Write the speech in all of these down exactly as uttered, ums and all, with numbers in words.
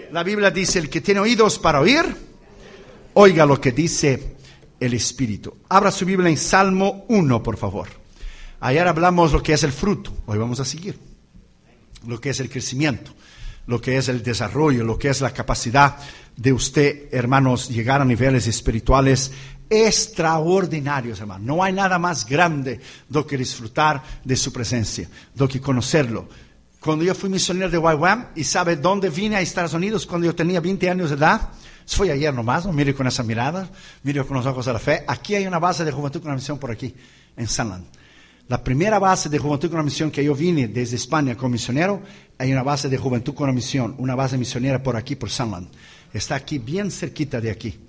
La Biblia dice, el que tiene oídos para oír, oiga lo que dice el Espíritu. Abra su Biblia en Salmo uno, por favor. Ayer hablamos lo que es el fruto, hoy vamos a seguir. Lo que es el crecimiento, lo que es el desarrollo, lo que es la capacidad de usted, hermanos, llegar a niveles espirituales extraordinarios, hermano. No hay nada más grande do que disfrutar de su presencia, do que conocerlo. Cuando yo fui misionero de Y WAM, y sabe dónde vine a Estados Unidos cuando yo tenía veinte años de edad, fue ayer nomás, ¿no? Mire con esa mirada, mire con los ojos de la fe. Aquí hay una base de Juventud con la Misión por aquí, en Sunland. La primera base de Juventud con la Misión que yo vine desde España como misionero, hay una base de Juventud con la Misión, una base misionera por aquí, por Sunland. Está aquí, bien cerquita de aquí.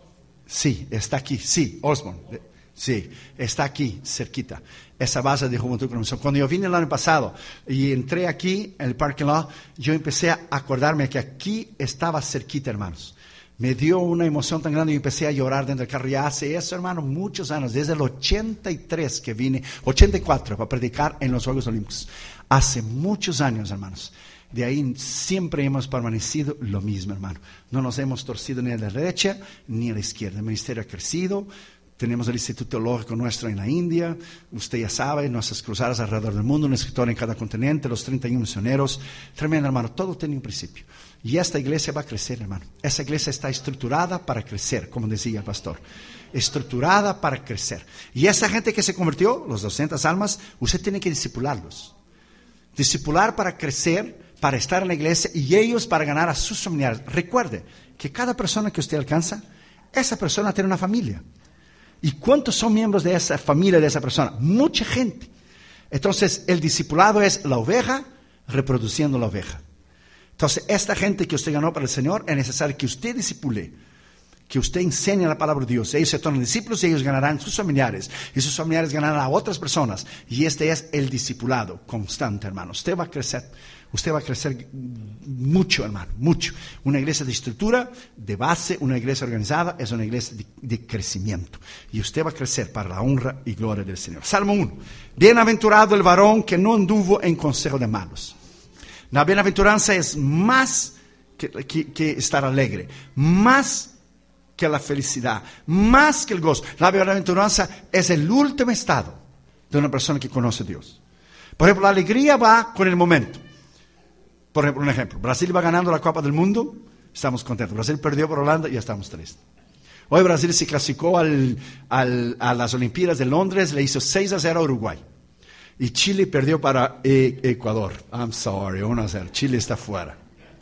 Sí, está aquí, sí, Osborne. Sí, está aquí, cerquita. Esa base de Juventud con la Misión. Cuando yo vine el año pasado y entré aquí en el parking lot, yo empecé a acordarme que aquí estaba cerquita, hermanos. Me dio una emoción tan grande y empecé a llorar dentro del carro. Ya hace eso, hermano, muchos años, desde el ochenta y tres que vine, ochenta y cuatro, para predicar en los Juegos Olímpicos. Hace muchos años, hermanos. De ahí siempre hemos permanecido lo mismo, hermano. No nos hemos torcido ni a la derecha ni a la izquierda. El ministerio ha crecido. Tenemos el Instituto Teológico nuestro en la India. Usted ya sabe, nuestras cruzadas alrededor del mundo, un escritor en cada continente, los treinta y uno misioneros. Tremendo, hermano. Todo tiene un principio. Y esta iglesia va a crecer, hermano. Esa iglesia está estructurada para crecer, como decía el pastor. Estructurada para crecer. Y esa gente que se convirtió, los doscientas almas, usted tiene que discipularlos. Discipular para crecer, para estar en la iglesia y ellos para ganar a sus familiares. Recuerde que cada persona que usted alcanza, esa persona tiene una familia. ¿Y cuántos son miembros de esa familia, de esa persona? Mucha gente. Entonces, el discipulado es la oveja reproduciendo la oveja. Entonces, esta gente que usted ganó para el Señor, es necesario que usted discipule, que usted enseñe la palabra de Dios. Ellos se tornan discípulos y ellos ganarán sus familiares. Y sus familiares ganarán a otras personas. Y este es el discipulado constante, hermano. Usted va a crecer. Usted va a crecer mucho, hermano, mucho. Una iglesia de estructura, de base, una iglesia organizada, es una iglesia de, de crecimiento. Y usted va a crecer para la honra y gloria del Señor. Salmo uno. Bienaventurado el varón que no anduvo en consejo de malos. La bienaventuranza es más que, que, que estar alegre, más que la felicidad, más que el gozo. La bienaventuranza es el último estado de una persona que conoce a Dios. Por ejemplo, la alegría va con el momento. Por ejemplo, un ejemplo, Brasil va ganando la Copa del Mundo, estamos contentos. Brasil perdió por Holanda y ya estamos tristes. Hoy Brasil se clasificó al, al, a las Olimpiadas de Londres, le hizo seis a cero a Uruguay. Y Chile perdió para eh, Ecuador. I'm sorry, uno a cero. Chile está fuera.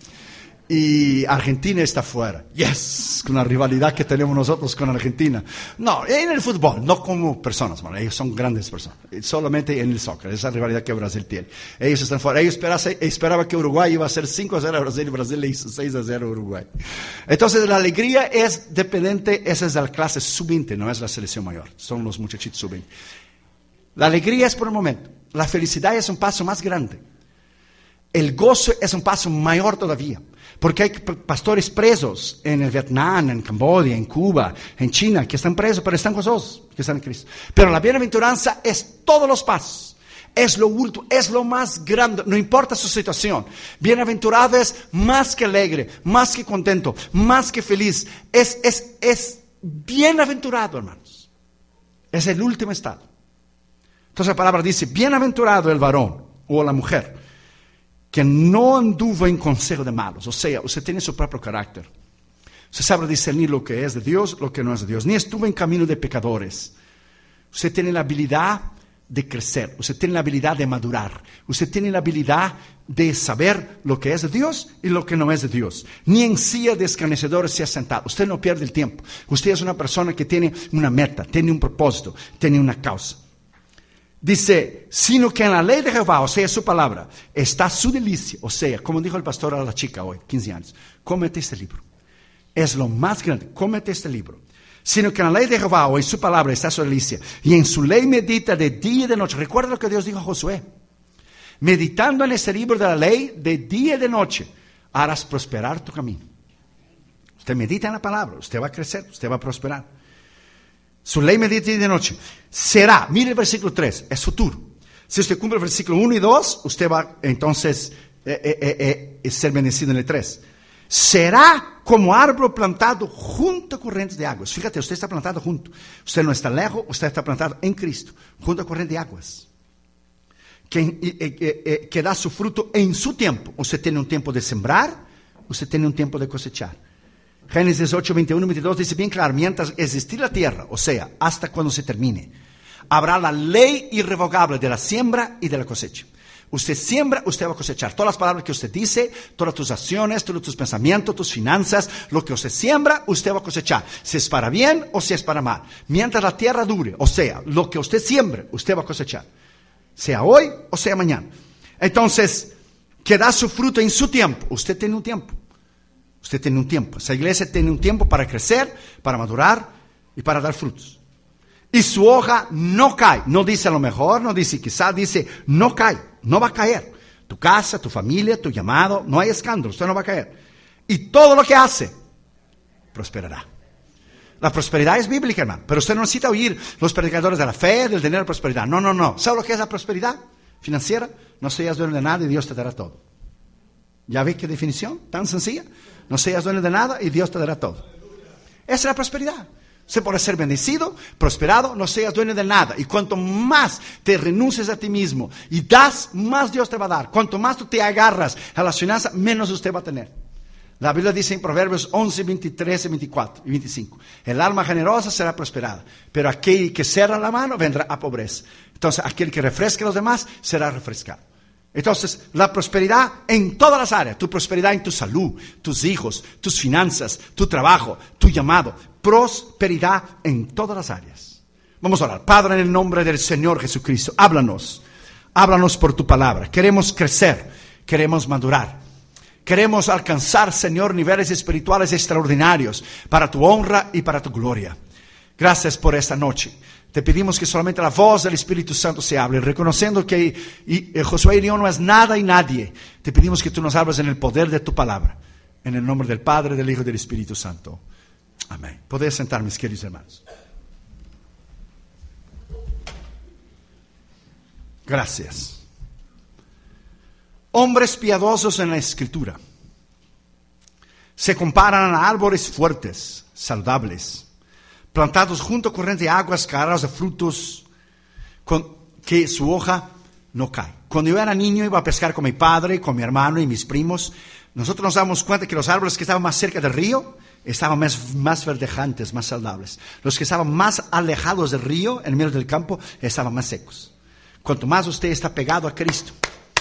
Y Argentina está fuera. Yes, con la rivalidad que tenemos nosotros con Argentina. No, en el fútbol, no como personas, man. Ellos son grandes personas. Solamente en el soccer, esa rivalidad que Brasil tiene. Ellos están fuera. Ellos esperaban, esperaban que Uruguay iba a hacer cinco a cero a Brasil y Brasil le hizo seis a cero a Uruguay. Entonces la alegría es dependiente, esa es la clase sub veinte, no es la selección mayor. Son los muchachitos sub veinte. La alegría es por el momento. La felicidad es un paso más grande. El gozo es un paso mayor todavía. Porque hay pastores presos en el Vietnam, en Camboya, en Cuba, en China, que están presos, pero están gozosos, que están en Cristo. Pero la bienaventuranza es todos los pasos. Es lo último, es lo más grande, no importa su situación. Bienaventurado es más que alegre, más que contento, más que feliz. Es, es, es bienaventurado, hermanos. Es el último estado. Entonces la palabra dice, bienaventurado el varón o la mujer que no anduvo en consejo de malos. O sea, usted tiene su propio carácter. Usted sabe discernir lo que es de Dios, lo que no es de Dios. Ni estuvo en camino de pecadores. Usted tiene la habilidad de crecer. Usted tiene la habilidad de madurar. Usted tiene la habilidad de saber lo que es de Dios y lo que no es de Dios. Ni en silla de escarnecedores se ha sentado. Usted no pierde el tiempo. Usted es una persona que tiene una meta, tiene un propósito, tiene una causa. Dice, sino que en la ley de Jehová, o sea, su palabra, está su delicia. O sea, como dijo el pastor a la chica hoy, quince años, cómete este libro. Es lo más grande, cómete este libro. Sino que en la ley de Jehová, o en su palabra, está su delicia. Y en su ley medita de día y de noche. Recuerda lo que Dios dijo a Josué. Meditando en este libro de la ley, de día y de noche, harás prosperar tu camino. Usted medita en la palabra, usted va a crecer, usted va a prosperar. Su ley medita de noche. Será, mire el versículo tres, es futuro. Si usted cumple el versículo uno y dos, usted va entonces eh, eh, eh, eh, ser bendecido en el tres. será como árbol plantado junto a corrientes de aguas. Fíjate, usted está plantado junto. Usted no está lejos, usted está plantado en Cristo, junto a corriente de aguas. Que, eh, eh, eh, que da su fruto en su tiempo. Usted tiene un tiempo de sembrar, usted tiene un tiempo de cosechar. Génesis ocho, veintiuno y veintidós dice bien claro, mientras existir la tierra, o sea, hasta cuando se termine, habrá la ley irrevocable de la siembra y de la cosecha. Usted siembra, usted va a cosechar. Todas las palabras que usted dice, todas tus acciones, todos tus pensamientos, tus finanzas, lo que usted siembra, usted va a cosechar. Si es para bien o si es para mal. Mientras la tierra dure, o sea, lo que usted siembre, usted va a cosechar. Sea hoy o sea mañana. Entonces, que da su fruto en su tiempo. Usted tiene un tiempo. Usted tiene un tiempo. Esa iglesia tiene un tiempo para crecer, para madurar y para dar frutos. Y su hoja no cae. No dice a lo mejor, no dice quizás, dice no cae. No va a caer. Tu casa, tu familia, tu llamado, no hay escándalo, usted no va a caer. Y todo lo que hace, prosperará. La prosperidad es bíblica, hermano. Pero usted no necesita oír los predicadores de la fe, del dinero, prosperidad. No, no, no. ¿Sabe lo que es la prosperidad financiera? No seas dueño de nada y Dios te dará todo. ¿Ya ve qué definición tan sencilla? No seas dueño de nada y Dios te dará todo. Esa es la prosperidad. Usted puede ser bendecido, prosperado, no seas dueño de nada. Y cuanto más te renuncies a ti mismo y das, más Dios te va a dar. Cuanto más tú te agarras a las finanzas, menos usted va a tener. La Biblia dice en Proverbios once, veintitrés, veinticuatro y veinticinco. El alma generosa será prosperada, pero aquel que cierra la mano vendrá a pobreza. Entonces, aquel que refresque a los demás será refrescado. Entonces, la prosperidad en todas las áreas. Tu prosperidad en tu salud, tus hijos, tus finanzas, tu trabajo, tu llamado. Prosperidad en todas las áreas. Vamos a orar. Padre, en el nombre del Señor Jesucristo, háblanos. Háblanos por tu palabra. Queremos crecer, queremos madurar. Queremos alcanzar, Señor, niveles espirituales extraordinarios para tu honra y para tu gloria. Gracias por esta noche. Te pedimos que solamente la voz del Espíritu Santo se hable, reconociendo que y, y Josué y yo no es nada y nadie. Te pedimos que tú nos hables en el poder de tu palabra. En el nombre del Padre, del Hijo y del Espíritu Santo. Amén. Podéis sentar, mis queridos hermanos. Gracias. Hombres piadosos en la Escritura se comparan a árboles fuertes, saludables, plantados junto a corrientes de aguas, cargados de frutos, con que su hoja no cae. Cuando yo era niño iba a pescar con mi padre, con mi hermano y mis primos. Nosotros nos damos cuenta que los árboles que estaban más cerca del río estaban más, más verdejantes, más saludables. Los que estaban más alejados del río, en medio del campo, estaban más secos. Cuanto más usted está pegado a Cristo,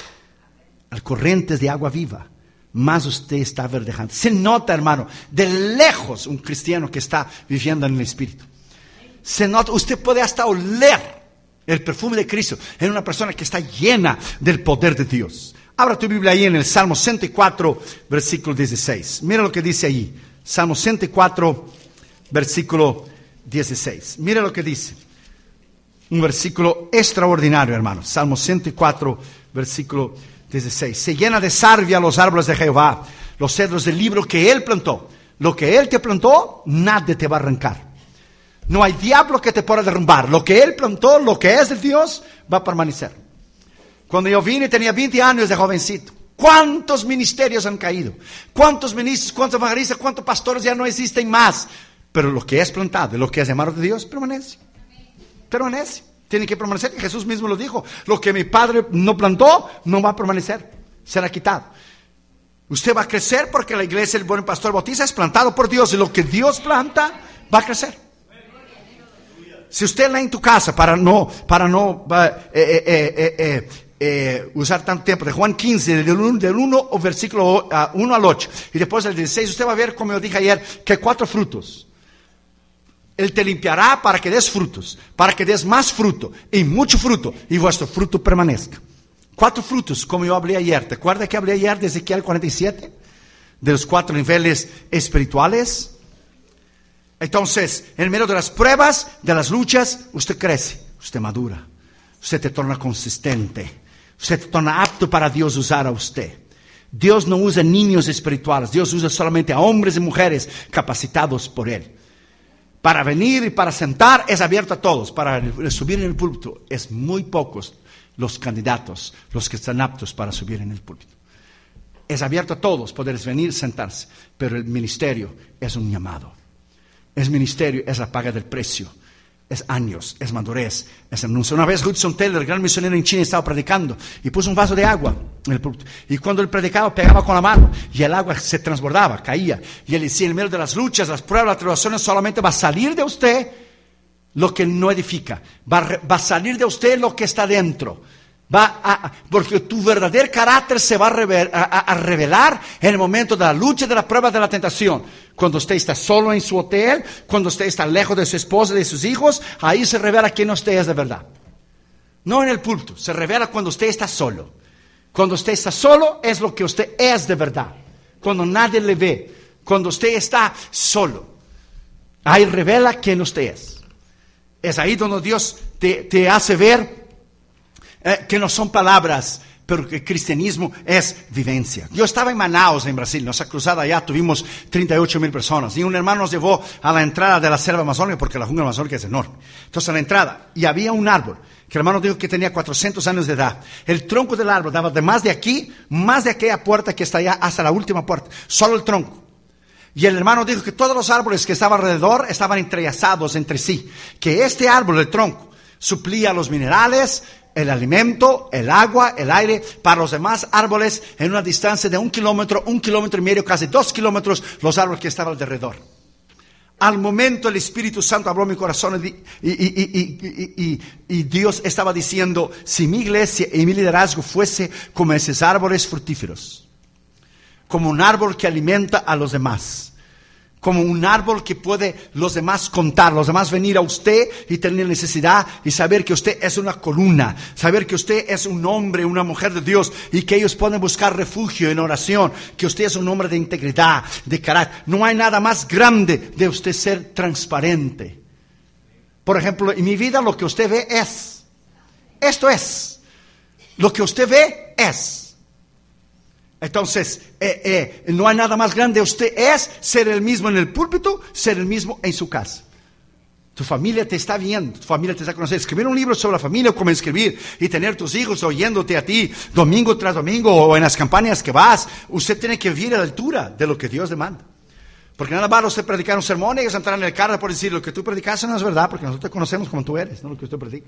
a corrientes de agua viva, más usted está verdejante. Se nota, hermano, de lejos un cristiano que está viviendo en el Espíritu. Se nota, usted puede hasta oler el perfume de Cristo en una persona que está llena del poder de Dios. Abra tu Biblia ahí en el Salmo ciento cuatro, versículo dieciséis. Mira lo que dice ahí. Salmo ciento cuatro, versículo dieciséis. Mira lo que dice. Un versículo extraordinario, hermano. Salmo ciento cuatro, versículo dieciséis. Se llena de sarvia los árboles de Jehová, los cedros del libro que Él plantó. Lo que Él te plantó, nadie te va a arrancar. No hay diablo que te pueda derrumbar. Lo que Él plantó, lo que es de Dios, va a permanecer. Cuando yo vine tenía veinte años de jovencito. ¿Cuántos ministerios han caído? ¿Cuántos ministros, cuántos evangelistas, cuántos pastores ya no existen más? Pero lo que es plantado, lo que es llamado de Dios, permanece. Permanece. Tiene que permanecer. Jesús mismo lo dijo. Lo que mi Padre no plantó, no va a permanecer. Será quitado. Usted va a crecer porque la iglesia, el buen pastor bautista, es plantado por Dios. Y lo que Dios planta, va a crecer. Si usted lee en tu casa, para no, para no eh, eh, eh, eh, eh, usar tanto tiempo, de Juan quince, del uno, del uno o versículo uh, uno al ocho, y después del dieciséis, usted va a ver, como yo dije ayer, que hay cuatro frutos. Él te limpiará para que des frutos, para que des más fruto, y mucho fruto, y vuestro fruto permanezca. Cuatro frutos, como yo hablé ayer. ¿Te acuerdas que hablé ayer de Ezequiel cuarenta y siete? De los cuatro niveles espirituales. Entonces, en medio de las pruebas, de las luchas, usted crece, usted madura, usted te torna consistente, usted te torna apto para Dios usar a usted. Dios no usa niños espirituales, Dios usa solamente a hombres y mujeres capacitados por Él. Para venir y para sentar es abierto a todos. Para subir en el púlpito es muy pocos los candidatos, los que están aptos para subir en el púlpito. Es abierto a todos, poderes venir, sentarse. Pero el ministerio es un llamado. El ministerio es la paga del precio. Es años, es madurez, es anuncio. Una vez Hudson Taylor, el gran misionero en China, estaba predicando y puso un vaso de agua en el púlpito. Y cuando él predicaba, pegaba con la mano y el agua se transbordaba, caía. Y él decía, en medio de las luchas, las pruebas, las tribulaciones, solamente va a salir de usted lo que no edifica. Va a, va a salir de usted lo que está dentro. Va a, porque tu verdadero carácter se va a, rever, a, a revelar en el momento de la lucha, de la prueba, de la tentación. Cuando usted está solo en su hotel, cuando usted está lejos de su esposa y de sus hijos, ahí se revela quién usted es de verdad. No en el púlpito, se revela cuando usted está solo. Cuando usted está solo es lo que usted es de verdad. Cuando nadie le ve, cuando usted está solo, ahí revela quién usted es. Es ahí donde Dios te, te hace ver Eh, que no son palabras, pero que el cristianismo es vivencia. Yo estaba en Manaus, en Brasil, nuestra cruzada allá, tuvimos treinta y ocho mil personas, y un hermano nos llevó a la entrada de la selva amazónica, porque la jungla amazónica es enorme. Entonces a la entrada, y había un árbol, que el hermano dijo que tenía cuatrocientos años de edad. El tronco del árbol daba de más de aquí, más de aquella puerta que está allá, hasta la última puerta, solo el tronco. Y el hermano dijo que todos los árboles que estaban alrededor estaban entrelazados entre sí, que este árbol, el tronco, suplía los minerales, el alimento, el agua, el aire para los demás árboles en una distancia de un kilómetro, un kilómetro y medio, casi dos kilómetros, los árboles que estaban alrededor. Al momento el Espíritu Santo habló en mi corazón y, y, y, y, y, y Dios estaba diciendo, si mi iglesia y mi liderazgo fuese como esos árboles fructíferos, como un árbol que alimenta a los demás, como un árbol que puede los demás contar, los demás venir a usted y tener necesidad y saber que usted es una columna, saber que usted es un hombre, una mujer de Dios y que ellos pueden buscar refugio en oración, que usted es un hombre de integridad, de carácter. No hay nada más grande de usted ser transparente. Por ejemplo, en mi vida lo que usted ve es, esto es, lo que usted ve es. Entonces, eh, eh, no hay nada más grande. Usted es ser el mismo en el púlpito, ser el mismo en su casa. Tu familia te está viendo, tu familia te está conociendo. Escribir un libro sobre la familia, como escribir, y tener tus hijos oyéndote a ti domingo tras domingo o en las campañas que vas. Usted tiene que vivir a la altura de lo que Dios demanda. Porque nada más usted predicar un sermón y ellos entrar en el carro por decir lo que tú predicas no es verdad, porque nosotros te conocemos como tú eres, no lo que usted predica.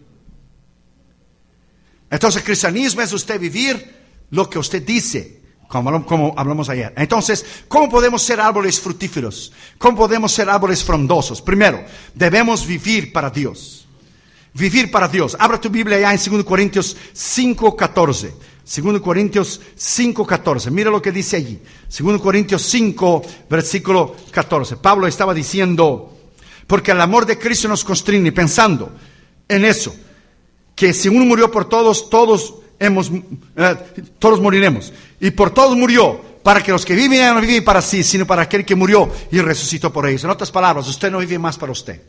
Entonces, el cristianismo es usted vivir lo que usted dice. Como, como hablamos ayer. Entonces, ¿cómo podemos ser árboles fructíferos? ¿Cómo podemos ser árboles frondosos? Primero, debemos vivir para Dios. Vivir para Dios. Abra tu Biblia ya en Segunda Corintios cinco, catorce. Segunda Corintios cinco, catorce. Mira lo que dice allí. Segunda Corintios cinco, versículo catorce. Pablo estaba diciendo, porque el amor de Cristo nos constriñe, pensando en eso, que si uno murió por todos, todos hemos, eh, todos moriremos. Y por todos murió, para que los que viven ya no viven para sí, sino para aquel que murió y resucitó por ellos. En otras palabras, usted no vive más para usted.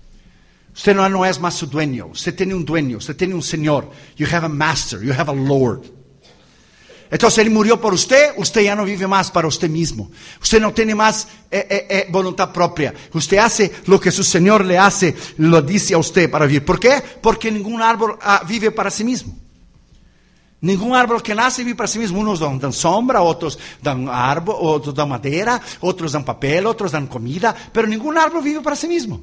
Usted no, no es más su dueño. Usted tiene un dueño, usted tiene un señor. You have a master, you have a Lord. Entonces Él murió por usted, usted ya no vive más para usted mismo. Usted no tiene más eh, eh, eh, voluntad propia. Usted hace lo que su Señor le hace, lo dice a usted para vivir. ¿Por qué? Porque ningún árbol ah, vive para sí mismo. Ningún árbol que nace vive para sí mismo. Unos dan, dan sombra, otros dan árbol, otros dan madera, otros dan papel, otros dan comida, pero ningún árbol vive para sí mismo.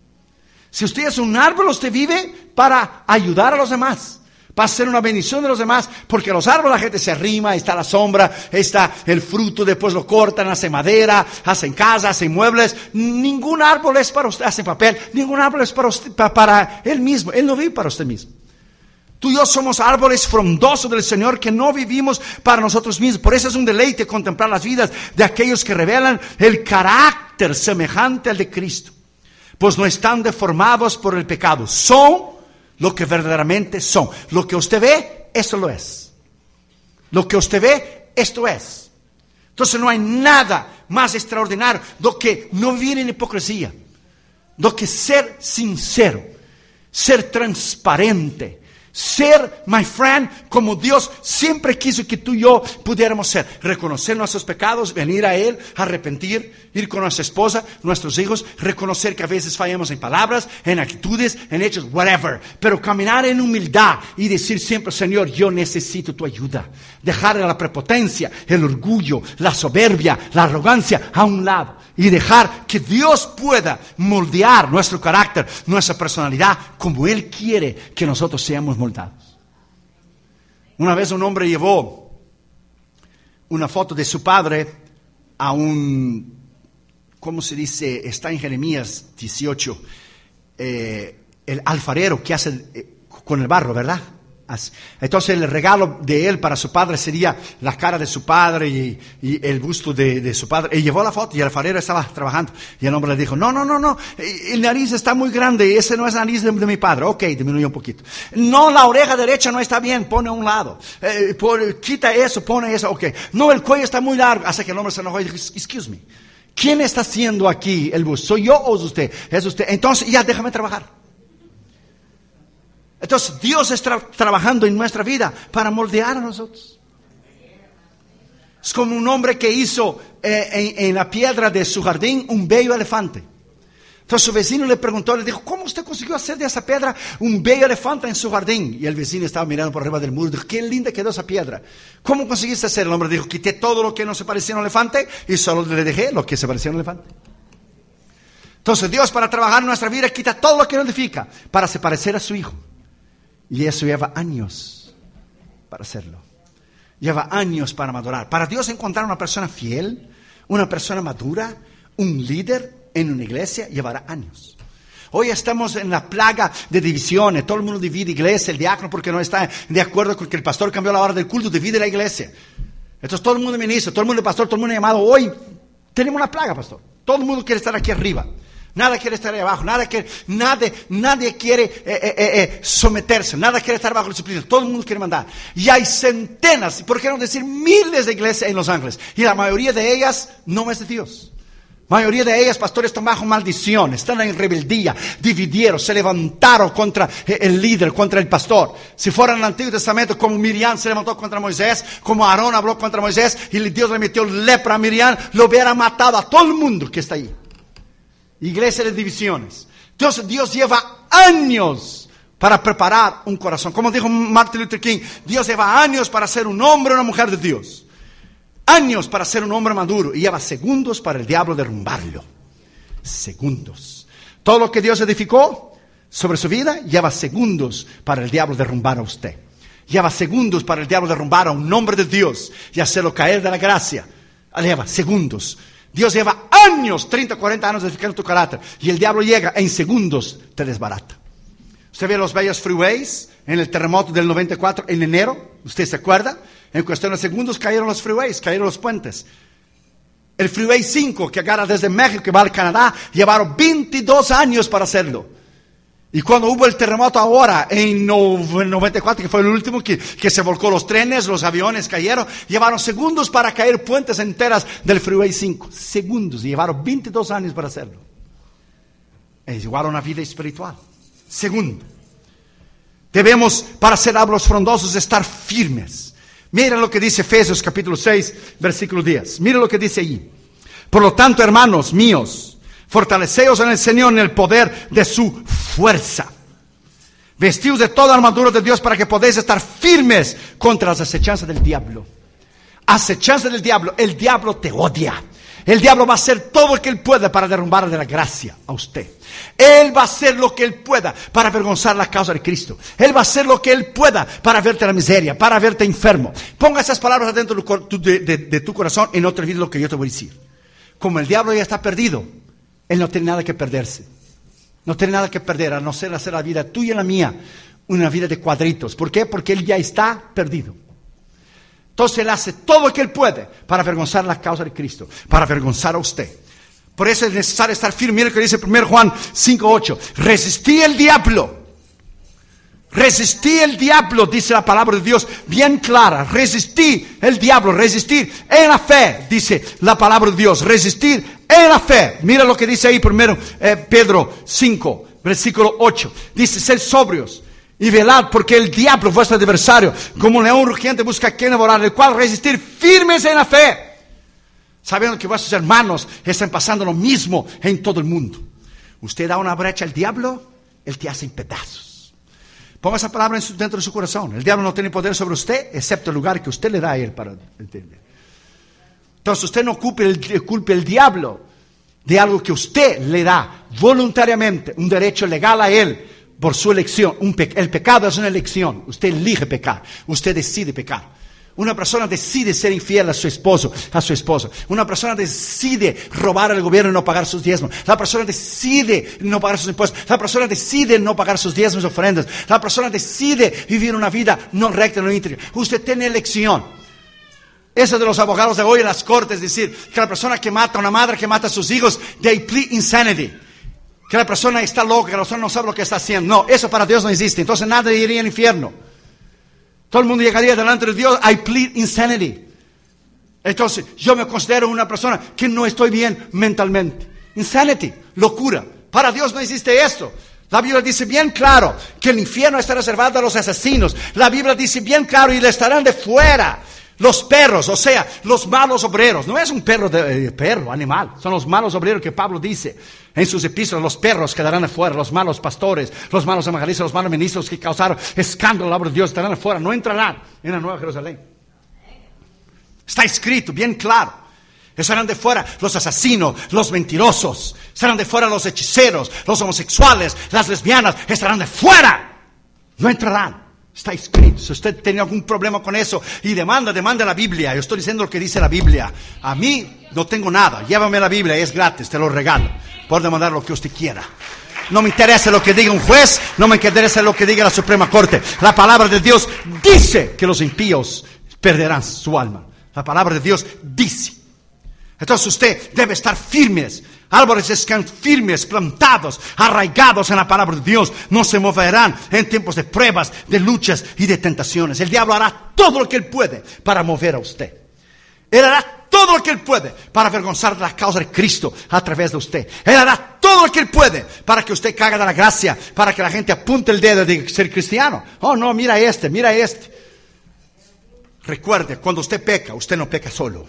Si usted es un árbol, usted vive para ayudar a los demás, para ser una bendición de los demás, porque los árboles la gente se arrima, está la sombra, está el fruto, después lo cortan, hacen madera, hacen casa, hacen muebles. Ningún árbol es para usted, hacen papel, ningún árbol es para usted, para, para él mismo, él no vive para usted mismo. Tú y yo somos árboles frondosos del Señor que no vivimos para nosotros mismos. Por eso es un deleite contemplar las vidas de aquellos que revelan el carácter semejante al de Cristo. Pues no están deformados por el pecado. Son lo que verdaderamente son. Lo que usted ve, eso lo es. Lo que usted ve, esto es. Entonces no hay nada más extraordinario do que no vivir en hipocresía. Do que ser sincero, ser transparente, Ser, my friend, como Dios siempre quiso que tú y yo pudiéramos ser. Reconocer nuestros pecados, venir a Él, arrepentir, ir con nuestra esposa, nuestros hijos, reconocer que a veces fallamos en palabras, en actitudes, en hechos, whatever. Pero caminar en humildad y decir siempre, Señor, yo necesito tu ayuda. Dejar la prepotencia, el orgullo, la soberbia, la arrogancia a un lado. Y dejar que Dios pueda moldear nuestro carácter, nuestra personalidad, como Él quiere que nosotros seamos moldeados. Una vez un hombre llevó una foto de su padre a un, ¿cómo se dice? Está en Jeremías dieciocho, eh, el alfarero que hace eh, con el barro, ¿verdad? Entonces el regalo de él para su padre sería la cara de su padre y, y el busto de, de su padre. Y llevó la foto y el alfarero estaba trabajando. Y el hombre le dijo, no, no, no, no, el nariz está muy grande, ese no es el nariz de, de mi padre. Ok, disminuyó un poquito. No, la oreja derecha no está bien, pone a un lado. Eh, por, quita eso, pone eso, ok. No, el cuello está muy largo. Hasta que el hombre se enojó y dijo, excuse me, ¿quién está haciendo aquí el busto? ¿Soy yo o es usted? Es usted. Entonces ya déjame trabajar. Entonces Dios está trabajando en nuestra vida para moldear a nosotros. Es como un hombre que hizo eh, en, en la piedra de su jardín un bello elefante. Entonces su vecino le preguntó, le dijo, ¿cómo usted consiguió hacer de esa piedra un bello elefante en su jardín? Y el vecino estaba mirando por arriba del muro y dijo, qué linda quedó esa piedra. ¿Cómo conseguiste hacer? El hombre dijo, quité todo lo que no se parecía a un elefante y solo le dejé lo que se parecía a un elefante. Entonces Dios, para trabajar en nuestra vida, quita todo lo que no edifica para se parecer a su Hijo. Y eso lleva años para hacerlo. Lleva años para madurar. Para Dios encontrar una persona fiel, una persona madura, un líder en una iglesia, llevará años. Hoy estamos en la plaga de divisiones. Todo el mundo divide iglesia. El diácono, porque no está de acuerdo con que el pastor cambió la hora del culto, divide la iglesia. Entonces todo el mundo ministro, todo el mundo pastor, todo el mundo llamado. Hoy tenemos una plaga, pastor. Todo el mundo quiere estar aquí arriba. Nada quiere estar ahí abajo, nada quiere, nadie, nadie quiere eh, eh, eh, someterse, nada quiere estar bajo la disciplina, todo el mundo quiere mandar. Y hay centenas, por qué no decir miles de iglesias en Los Ángeles, y la mayoría de ellas no es de Dios. La mayoría de ellas, pastores, están bajo maldición, están en rebeldía, dividieron, se levantaron contra el líder, contra el pastor. Si fuera en el Antiguo Testamento, como Miriam se levantó contra Moisés, como Aarón habló contra Moisés, y Dios le metió lepra a Miriam, lo hubiera matado a todo el mundo que está ahí. Iglesia de divisiones. Entonces Dios lleva años para preparar un corazón. Como dijo Martin Luther King, Dios lleva años para ser un hombre o una mujer de Dios. Años para ser un hombre maduro. Y lleva segundos para el diablo derrumbarlo. Segundos. Todo lo que Dios edificó sobre su vida, lleva segundos para el diablo derrumbar a usted. Lleva segundos para el diablo derrumbar a un hombre de Dios y hacerlo caer de la gracia. Lleva segundos. Dios lleva años, treinta, cuarenta años edificando tu carácter. Y el diablo llega en segundos, te desbarata. Usted ve los bellos freeways en el terremoto del noventa y cuatro en enero. ¿Usted se acuerda? En cuestión de segundos cayeron los freeways, cayeron los puentes. El freeway cinco que agarra desde México que va al Canadá, llevaron veintidós años para hacerlo. Y cuando hubo el terremoto ahora, en noventa y cuatro, que fue el último, que, que se volcó los trenes, los aviones cayeron, llevaron segundos para caer puentes enteras del Freeway cinco. Segundos, y llevaron veintidós años para hacerlo. Es igual a una vida espiritual. Segundo, debemos, para ser árboles frondosos, estar firmes. Mira lo que dice Efesios capítulo seis, versículo diez. Mira lo que dice allí. Por lo tanto, hermanos míos, fortaleceos en el Señor en el poder de su fuerza. Vestidos de toda armadura de Dios para que podáis estar firmes contra las acechanzas del diablo. Acechanzas del diablo. El diablo te odia. El diablo va a hacer todo lo que él pueda para derrumbar de la gracia a usted. Él va a hacer lo que él pueda para avergonzar la causa de Cristo. Él va a hacer lo que él pueda para verte en la miseria, para verte enfermo. Ponga esas palabras adentro de, de, de tu corazón y no te olvides lo que yo te voy a decir. Como el diablo ya está perdido, él no tiene nada que perderse. No tiene nada que perder, a no ser hacer la vida tuya y la mía una vida de cuadritos. ¿Por qué? Porque él ya está perdido. Entonces él hace todo lo que él puede para avergonzar la causa de Cristo, para avergonzar a usted. Por eso es necesario estar firme. Mira lo que dice primero Juan cinco ocho. Resistí el diablo. Resistí el diablo, dice la palabra de Dios bien clara. Resistí el diablo, resistir en la fe, dice la palabra de Dios. Resistir en la fe. Mira lo que dice ahí primero eh, Pedro cinco, versículo ocho. Dice, sed sobrios Y velad, porque el diablo, vuestro adversario, como un león rugiente, busca a quien devorar, el cual resistir firmes en la fe, sabiendo que vuestros hermanos están pasando lo mismo en todo el mundo. Usted da una brecha al diablo, él te hace en pedazos. Ponga esa palabra en su, dentro de su corazón. El diablo no tiene poder sobre usted, excepto el lugar que usted le da a él para entender. Entonces usted no culpe el, culpe el diablo de algo que usted le da voluntariamente, un derecho legal a él por su elección. Un pe- el pecado es una elección. Usted elige pecar, usted decide pecar. Una persona decide ser infiel a su esposo, a su esposa. Una persona decide robar al gobierno y no pagar sus diezmos. La persona decide no pagar sus impuestos. La persona decide no pagar sus diezmos y ofrendas. La persona decide vivir una vida no recta, no íntegra. Usted tiene elección. Eso de los abogados de hoy en las cortes, decir que la persona que mata, una madre que mata a sus hijos, they plead insanity. Que la persona está loca, que la persona no sabe lo que está haciendo. No, eso para Dios no existe. Entonces nadie iría al infierno. Todo el mundo llegaría delante de Dios. I plead insanity. Entonces, yo me considero una persona que no estoy bien mentalmente. Insanity, locura. Para Dios no existe esto. La Biblia dice bien claro que el infierno está reservado a los asesinos. La Biblia dice bien claro y le estarán de fuera los perros, o sea, los malos obreros. No es un perro, de, eh, perro, animal. Son los malos obreros que Pablo dice en sus epístolas. Los perros quedarán afuera, los malos pastores, los malos evangelistas, los malos ministros que causaron escándalo a la obra de Dios estarán afuera. No entrarán en la Nueva Jerusalén. Está escrito bien claro. Estarán de fuera los asesinos, los mentirosos. Estarán de fuera los hechiceros, los homosexuales, las lesbianas. Estarán de fuera. No entrarán. Está escrito. Si usted tiene algún problema con eso y demanda, demanda la Biblia. Yo estoy diciendo lo que dice la Biblia. A mí no tengo nada. Llévame la Biblia, es gratis, te lo regalo. Por demandar lo que usted quiera. No me interesa lo que diga un juez, no me interesa lo que diga la Suprema Corte. La palabra de Dios dice que los impíos perderán su alma. La palabra de Dios dice. Entonces usted debe estar firmes. Árboles están firmes, plantados, arraigados en la palabra de Dios. No se moverán en tiempos de pruebas, de luchas y de tentaciones. El diablo hará todo lo que él puede para mover a usted. Él hará todo lo que él puede para avergonzar la causa de Cristo a través de usted. Él hará todo lo que él puede para que usted caiga de la gracia, para que la gente apunte el dedo de ser cristiano. Oh no, mira este, mira este. Recuerde, cuando usted peca, usted no peca solo.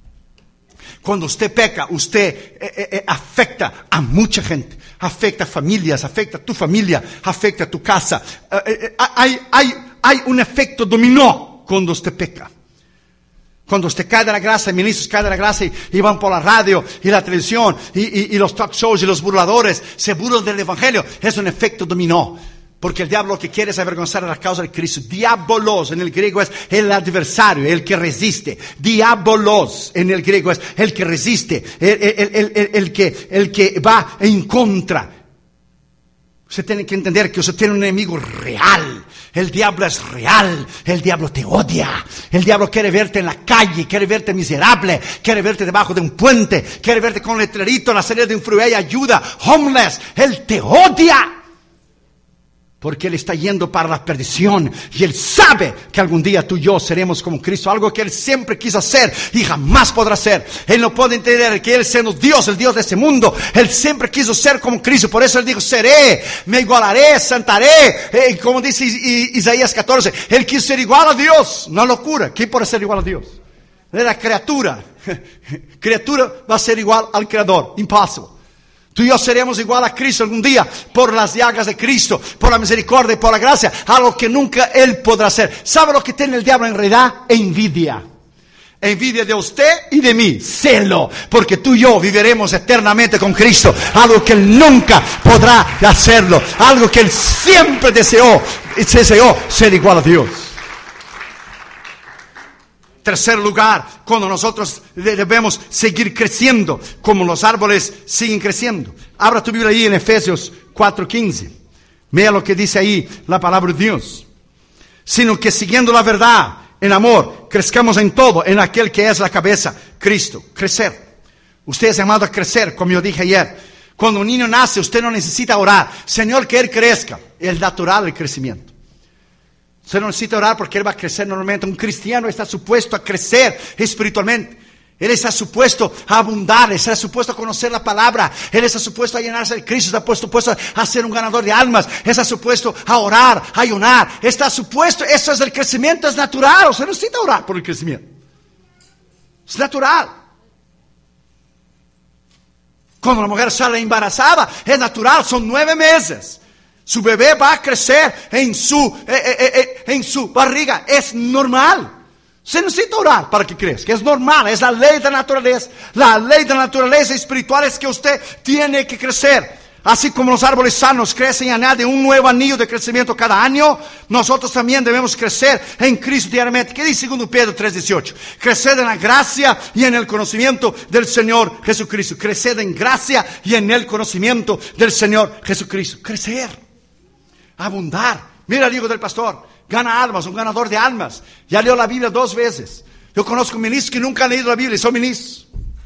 Cuando usted peca, usted eh, eh, afecta a mucha gente, afecta a familias, afecta a tu familia, afecta a tu casa. Eh, eh, hay, hay, hay un efecto dominó cuando usted peca. Cuando usted cae de la gracia, ministros caen de la gracia y, y van por la radio y la televisión y, y, y los talk shows y los burladores se burlan del evangelio, es un efecto dominó. Porque el diablo lo que quiere es avergonzar a la causa de Cristo. Diabolos en el griego es el adversario, el que resiste. Diabolos en el griego es el que resiste, el, el, el, el, el, que, el que va en contra. Usted tiene que entender que usted tiene un enemigo real. El diablo es real. El diablo te odia. El diablo quiere verte en la calle, quiere verte miserable, quiere verte debajo de un puente, quiere verte con un letrerito en la salida de un freeway, ayuda, homeless. Él te odia. Porque Él está yendo para la perdición. Y Él sabe que algún día tú y yo seremos como Cristo. Algo que Él siempre quiso hacer y jamás podrá hacer. Él no puede entender que Él siendo Dios, el Dios de este mundo, Él siempre quiso ser como Cristo. Por eso Él dijo, seré, me igualaré, santaré. Eh, como dice Isaías catorce, Él quiso ser igual a Dios. Una locura. ¿Quién puede ser igual a Dios? La criatura. Criatura va a ser igual al Creador. Imposible. Tú y yo seremos igual a Cristo algún día por las llagas de Cristo, por la misericordia y por la gracia, algo que nunca Él podrá hacer. ¿Sabe lo que tiene el diablo en realidad? Envidia. Envidia de usted y de mí. Celo, porque tú y yo viviremos eternamente con Cristo, algo que Él nunca podrá hacerlo, algo que Él siempre deseó, deseó ser igual a Dios. Tercer lugar, cuando nosotros debemos seguir creciendo, como los árboles siguen creciendo. Abra tu Biblia ahí en Efesios cuatro quince. Vea lo que dice ahí la palabra de Dios. Sino que siguiendo la verdad, en amor, crezcamos en todo, en aquel que es la cabeza, Cristo. Crecer. Usted es llamado a crecer, como yo dije ayer. Cuando un niño nace, usted no necesita orar. Señor, que él crezca. Es natural el crecimiento. Usted no necesita orar porque Él va a crecer normalmente. Un cristiano está supuesto a crecer espiritualmente. Él está supuesto a abundar, Él está supuesto a conocer la palabra, Él está supuesto a llenarse de Cristo, está supuesto a ser un ganador de almas, está supuesto a orar, a ayunar, está supuesto, eso es el crecimiento, es natural, usted no necesita orar por el crecimiento, es natural. Cuando la mujer sale embarazada, es natural, son nueve meses. Su bebé va a crecer en su, eh, eh, eh, en su barriga, es normal. Se necesita orar para que crezca, es normal, es la ley de la naturaleza. La ley de la naturaleza espiritual es que usted tiene que crecer. Así como los árboles sanos crecen y añaden un nuevo anillo de crecimiento cada año, nosotros también debemos crecer en Cristo diariamente. ¿Qué dice segundo Pedro tres dieciocho? Creced en la gracia y en el conocimiento del Señor Jesucristo. Creced en gracia y en el conocimiento del Señor Jesucristo. Crecer, abundar. Mira el hijo del pastor. Gana almas, un ganador de almas. Ya leo la Biblia dos veces. Yo conozco ministros que nunca han leído la Biblia y son ministros.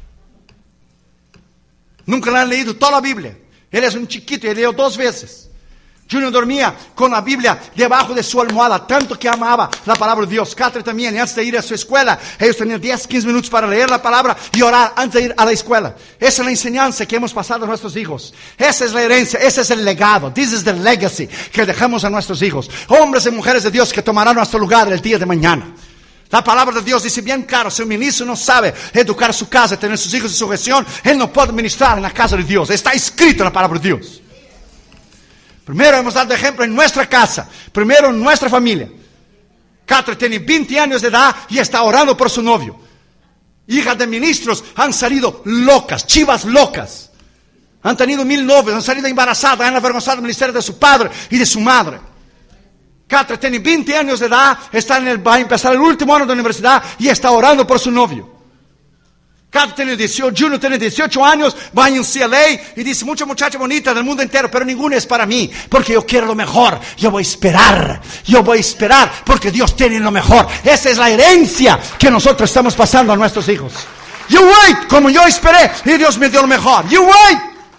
Nunca la han leído toda la Biblia. Él es un chiquito y leo dos veces. Junior dormía con la Biblia debajo de su almohada, tanto que amaba la palabra de Dios. Catherine también, y antes de ir a su escuela, ellos tenían diez, quince minutos para leer la palabra y orar antes de ir a la escuela. Esa es la enseñanza que hemos pasado a nuestros hijos. Esa es la herencia, ese es el legado. This is the legacy que dejamos a nuestros hijos. Hombres y mujeres de Dios que tomarán nuestro lugar el día de mañana. La palabra de Dios dice bien claro, si un ministro no sabe educar su casa, tener sus hijos en su gestión, él no puede ministrar en la casa de Dios. Está escrito en la palabra de Dios. Primero hemos dado ejemplo en nuestra casa, primero en nuestra familia. Catherine tiene veinte años de edad y está orando por su novio. Hijas de ministros han salido locas, chivas locas. Han tenido mil novios, han salido embarazadas, han avergonzado el ministerio de su padre y de su madre. Catherine tiene veinte años de edad, está en el, va a empezar el último año de universidad y está orando por su novio. Catherine tiene dieciocho, Junior tiene dieciocho años, va en un C L A y dice, mucha muchacha bonita del mundo entero, pero ninguna es para mí, porque yo quiero lo mejor, yo voy a esperar, yo voy a esperar, porque Dios tiene lo mejor. Esa es la herencia que nosotros estamos pasando a nuestros hijos. You wait, como yo esperé, y Dios me dio lo mejor. You wait.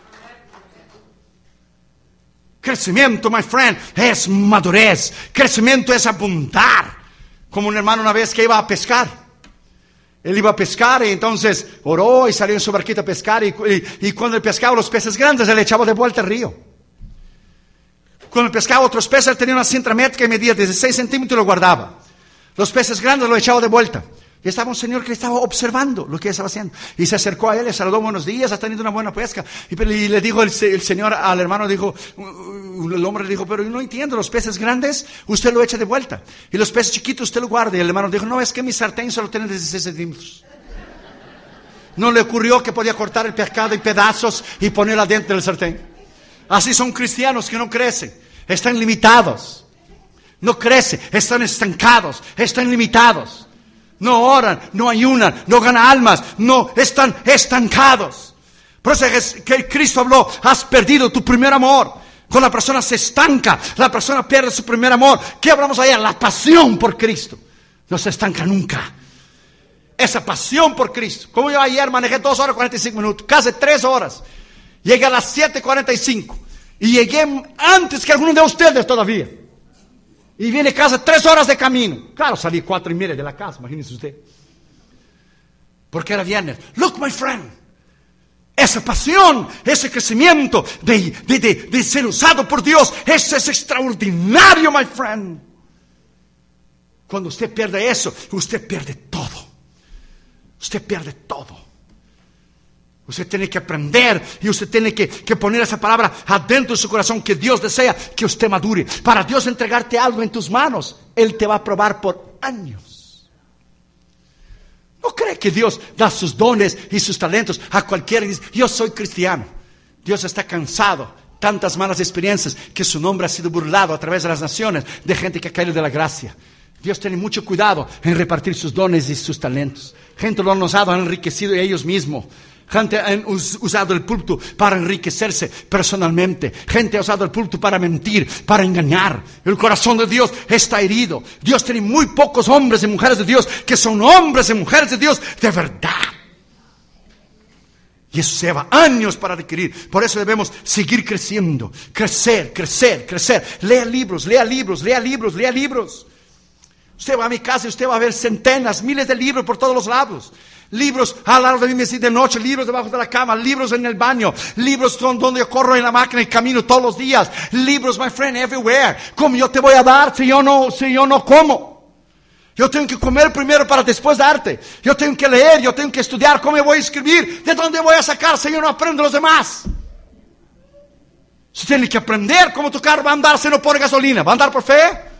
Crecimiento, my friend, es madurez. Crecimiento es abundar. Como un hermano una vez que iba a pescar. Él iba a pescar y entonces oró y salió en su barquita a pescar. Y, y, y cuando él pescaba los peces grandes, él echaba de vuelta al río. Cuando él pescaba otros peces, él tenía una cinta métrica y medía dieciséis centímetros y lo guardaba. Los peces grandes lo echaba de vuelta. Y estaba un señor que estaba observando lo que él estaba haciendo. Y se acercó a él, le saludó, buenos días, has tenido una buena pesca. Y, y le dijo el, el señor al hermano, dijo, el hombre le dijo, pero yo no entiendo, los peces grandes usted lo echa de vuelta. Y los peces chiquitos usted lo guarda. Y el hermano dijo, no, es que mi sartén solo tiene dieciséis centímetros. No le ocurrió que podía cortar el pescado en pedazos y ponerlo adentro del sartén. Así son cristianos que no crecen, están limitados. No crecen, están estancados, están limitados. No oran, no ayunan, no ganan almas, no están estancados. Por eso es que Cristo habló, has perdido tu primer amor. Cuando la persona se estanca, la persona pierde su primer amor. ¿Qué hablamos allá? La pasión por Cristo. No se estanca nunca. Esa pasión por Cristo. Como yo ayer manejé dos horas y cuarenta y cinco minutos, casi tres horas. Llegué a las siete y cuarenta y cinco. Y llegué antes que alguno de ustedes todavía. Y viene a casa tres horas de camino. Claro, salí cuatro y media de la casa, imagínese usted. Porque era viernes. Look, my friend. Esa pasión, ese crecimiento de, de, de, de ser usado por Dios, eso es extraordinario, my friend. Cuando usted pierde eso, usted pierde todo. Usted pierde todo. Usted tiene que aprender y usted tiene que, que poner esa palabra adentro de su corazón, que Dios desea que usted madure. Para Dios entregarte algo en tus manos, Él te va a probar por años. ¿No cree que Dios da sus dones y sus talentos a cualquiera y dice, yo soy cristiano? Dios está cansado, tantas malas experiencias, que su nombre ha sido burlado a través de las naciones, de gente que ha caído de la gracia. Dios tiene mucho cuidado en repartir sus dones y sus talentos. Gente lo han usado, han enriquecido ellos mismos. Gente ha usado el púlpito para enriquecerse personalmente. Gente ha usado el púlpito para mentir, para engañar. El corazón de Dios está herido. Dios tiene muy pocos hombres y mujeres de Dios que son hombres y mujeres de Dios de verdad. Y eso lleva años para adquirir. Por eso debemos seguir creciendo. Crecer, crecer, crecer. Lea libros, lea libros, lea libros, lea libros. Usted va a mi casa y usted va a ver centenas, miles de libros por todos los lados. libros al lado de mi mesita de noche, libros debajo de la cama, libros en el baño, libros donde yo corro en la máquina y camino todos los días, libros, my friend, everywhere. ¿Cómo yo te voy a dar si yo no, si yo no como? Yo tengo que comer primero para después darte. Yo tengo que leer, yo tengo que estudiar. ¿Cómo voy a escribir? ¿De dónde voy a sacar si yo no aprendo los demás? Usted tiene que aprender cómo tu carro va a andar si no pone gasolina. ¿Va a andar por fe?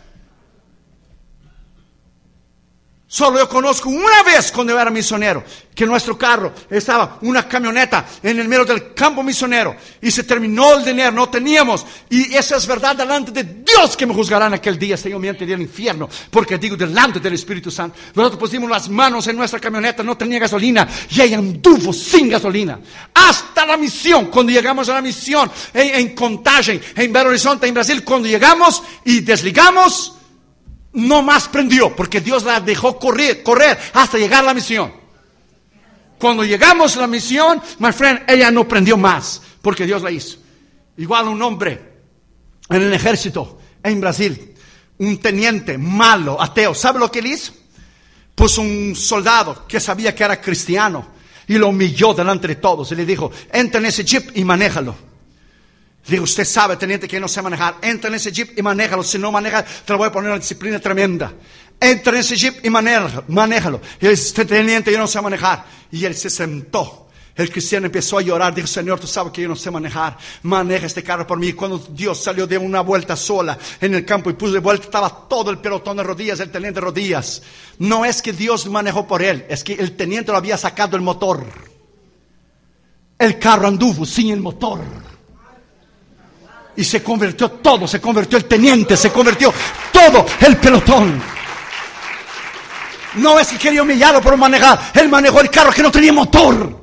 Solo yo conozco una vez cuando yo era misionero, que nuestro carro estaba una camioneta en el medio del campo misionero y se terminó el dinero, no teníamos. Y esa es verdad delante de Dios, que me juzgarán aquel día, Señor, miente del infierno, porque digo delante del Espíritu Santo. Nosotros pusimos las manos en nuestra camioneta, no tenía gasolina y ella anduvo sin gasolina hasta la misión. Cuando llegamos a la misión en, en Contagem, en Belo Horizonte, en Brasil, cuando llegamos y desligamos, no más prendió, porque Dios la dejó correr, correr hasta llegar a la misión. Cuando llegamos a la misión, my friend, ella no prendió más, porque Dios la hizo. Igual un hombre en el ejército en Brasil, un teniente malo, ateo, ¿sabe lo que él hizo? Puso un soldado que sabía que era cristiano y lo humilló delante de todos y le dijo: entra en ese jeep y manéjalo. Le digo: usted sabe, teniente, que no sé manejar. Entra en ese jeep y manéjalo. Si no maneja, te lo voy a poner una disciplina tremenda. Entra en ese jeep y manéjalo. manéjalo. Y él dice: teniente, yo no sé manejar. Y él se sentó. El cristiano empezó a llorar. Dijo: Señor, tú sabes que yo no sé manejar. Maneja este carro por mí. Y cuando Dios salió de una vuelta sola en el campo y puso de vuelta, estaba todo el pelotón de rodillas, el teniente de rodillas. No es que Dios manejó por él, es que el teniente lo había sacado el motor. El carro anduvo sin el motor. Y se convirtió todo, se convirtió el teniente, se convirtió todo el pelotón. No es que quería humillarlo por manejar, él manejó el carro que no tenía motor.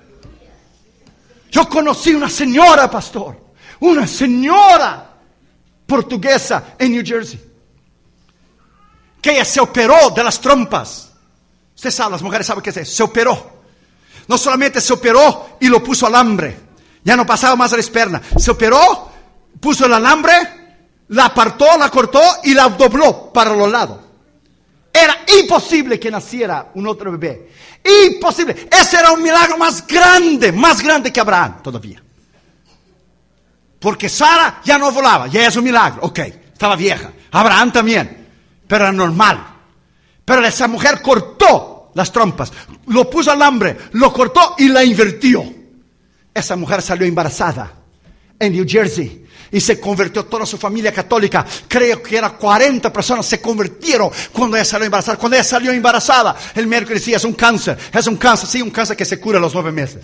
Yo conocí una señora, pastor, una señora portuguesa en New Jersey, que ella se operó de las trompas. Usted sabe, las mujeres saben qué es eso, se operó. No solamente se operó y lo puso alambre, ya no pasaba más a la esperna, se operó, puso el alambre, la apartó, la cortó y la dobló para los lados. Era imposible que naciera un otro bebé. Imposible. Ese era un milagro más grande, más grande que Abraham todavía. Porque Sara ya no volaba, ya es un milagro. Ok, estaba vieja. Abraham también, pero era normal. Pero esa mujer cortó las trompas, lo puso alambre, lo cortó y la invirtió. Esa mujer salió embarazada en New Jersey. Y se convirtió toda su familia católica. Creo que eran cuarenta personas se convirtieron cuando ella salió embarazada. Cuando ella salió embarazada, el médico decía: es un cáncer. Es un cáncer, sí, un cáncer que se cura a los nueve meses.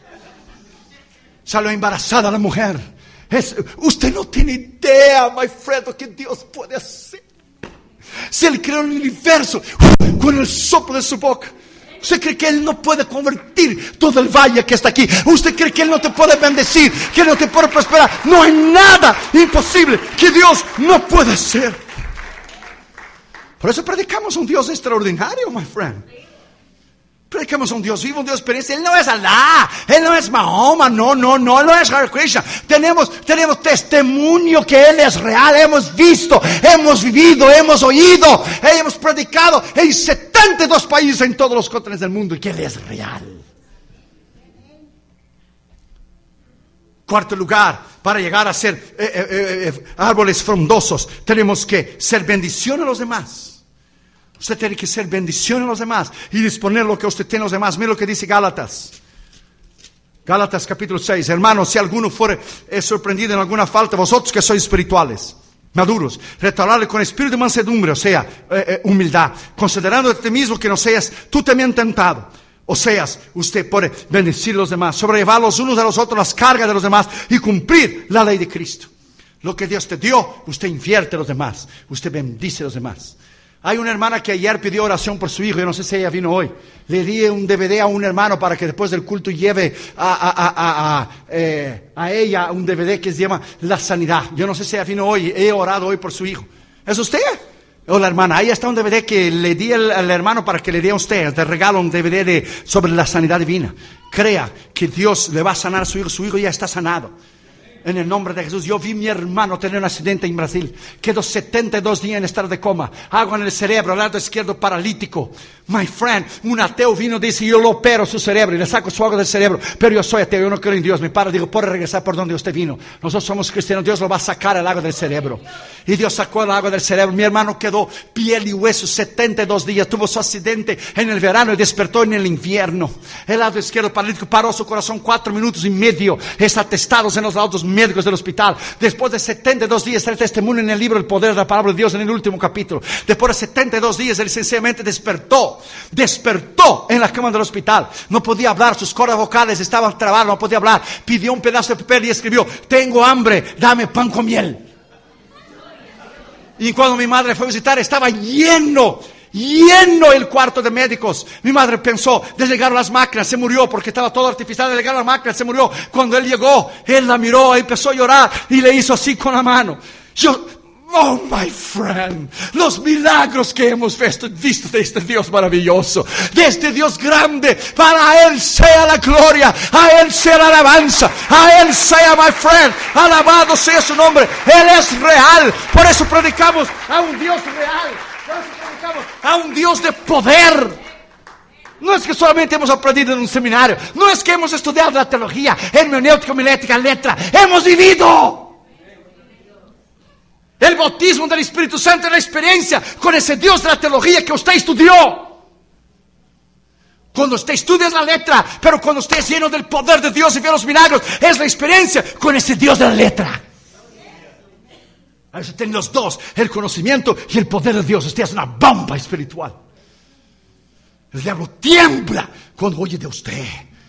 Salió embarazada la mujer. Es, usted no tiene idea, my friend, lo que Dios puede hacer. Si Él creó el universo con el soplo de su boca, ¿usted cree que Él no puede convertir todo el valle que está aquí? ¿Usted cree que Él no te puede bendecir? ¿Que Él no te puede prosperar? No hay nada imposible que Dios no pueda hacer. Por eso predicamos un Dios extraordinario, my friend. Predicamos un Dios vivo, un Dios experiencia. Él no es Alá, Él no es Mahoma, no, no, no, Él no es Hare Krishna. Tenemos, tenemos testimonio que Él es real, hemos visto, hemos vivido, hemos oído, hemos predicado en setenta y dos países en todos los continentes del mundo y que Él es real. Cuarto lugar, para llegar a ser eh, eh, eh, árboles frondosos, tenemos que ser bendición a los demás. Usted tiene que ser bendición a los demás y disponer lo que usted tiene a los demás. Mira lo que dice Gálatas. Gálatas capítulo seis. Hermanos, si alguno fuere eh, sorprendido en alguna falta, vosotros que sois espirituales, maduros, restaurarle con espíritu de mansedumbre, o sea, eh, eh, humildad, considerando a ti mismo que no seas tú también tentado. O sea, usted puede bendecir a los demás, sobrellevar los unos a los otros las cargas de los demás y cumplir la ley de Cristo. Lo que Dios te dio, usted invierte a los demás, usted bendice a los demás. Hay una hermana que ayer pidió oración por su hijo. Yo no sé si ella vino hoy. Le di un D V D a un hermano para que después del culto lleve a, a, a, a, a, eh, a ella un D V D que se llama La Sanidad. Yo no sé si ella vino hoy. He orado hoy por su hijo. ¿Es usted? O la hermana. Ahí está un D V D que le di al, al hermano para que le dé a usted. Te regalo un D V D de, sobre la sanidad divina. Crea que Dios le va a sanar a su hijo. Su hijo ya está sanado. En el nombre de Jesús. Yo vi a mi hermano tener un accidente en Brasil. Quedó setenta y dos días en estado de coma. Agua en el cerebro, al lado izquierdo paralítico. My friend, un ateo vino y dice, yo lo opero su cerebro y le saco su agua del cerebro. Pero yo soy ateo, yo no creo en Dios. Mi padre dijo, puede regresar por donde usted vino. Nosotros somos cristianos, Dios lo va a sacar el agua del cerebro. Y Dios sacó el agua del cerebro. Mi hermano quedó piel y hueso setenta y dos días. Tuvo su accidente en el verano y despertó en el invierno. El lado izquierdo paralítico, paró su corazón cuatro minutos y medio. Está testados en los laudos médicos del hospital. Después de setenta y dos días, está el testimonio en el libro El Poder de la Palabra de Dios en el último capítulo. Después de setenta y dos días, él sencillamente despertó. Despertó en la cama del hospital. No podía hablar, sus cuerdas vocales estaban trabadas, no podía hablar. Pidió un pedazo de papel y escribió, tengo hambre, dame pan con miel. Y cuando mi madre fue a visitar, estaba lleno, lleno el cuarto de médicos. Mi madre pensó, llegaron las máquinas, se murió porque estaba todo artificial, llegaron las máquinas, se murió. Cuando él llegó, él la miró, empezó a llorar y le hizo así con la mano. Yo, oh my friend, los milagros que hemos visto, visto de este Dios maravilloso, de este Dios grande, para Él sea la gloria, a Él sea la alabanza, a Él sea, my friend, alabado sea su nombre. Él es real, por eso predicamos a un Dios real, por eso predicamos a un Dios de poder. No es que solamente hemos aprendido en un seminario, no es que hemos estudiado la teología, hermenéutica, homilética, letra, hemos vivido. El bautismo del Espíritu Santo es la experiencia con ese Dios de la teología que usted estudió. Cuando usted estudia la letra, pero cuando usted es lleno del poder de Dios y ve los milagros, es la experiencia con ese Dios de la letra. A veces tienen los dos, el conocimiento y el poder de Dios. Usted es una bomba espiritual. El diablo tiembla cuando oye de usted.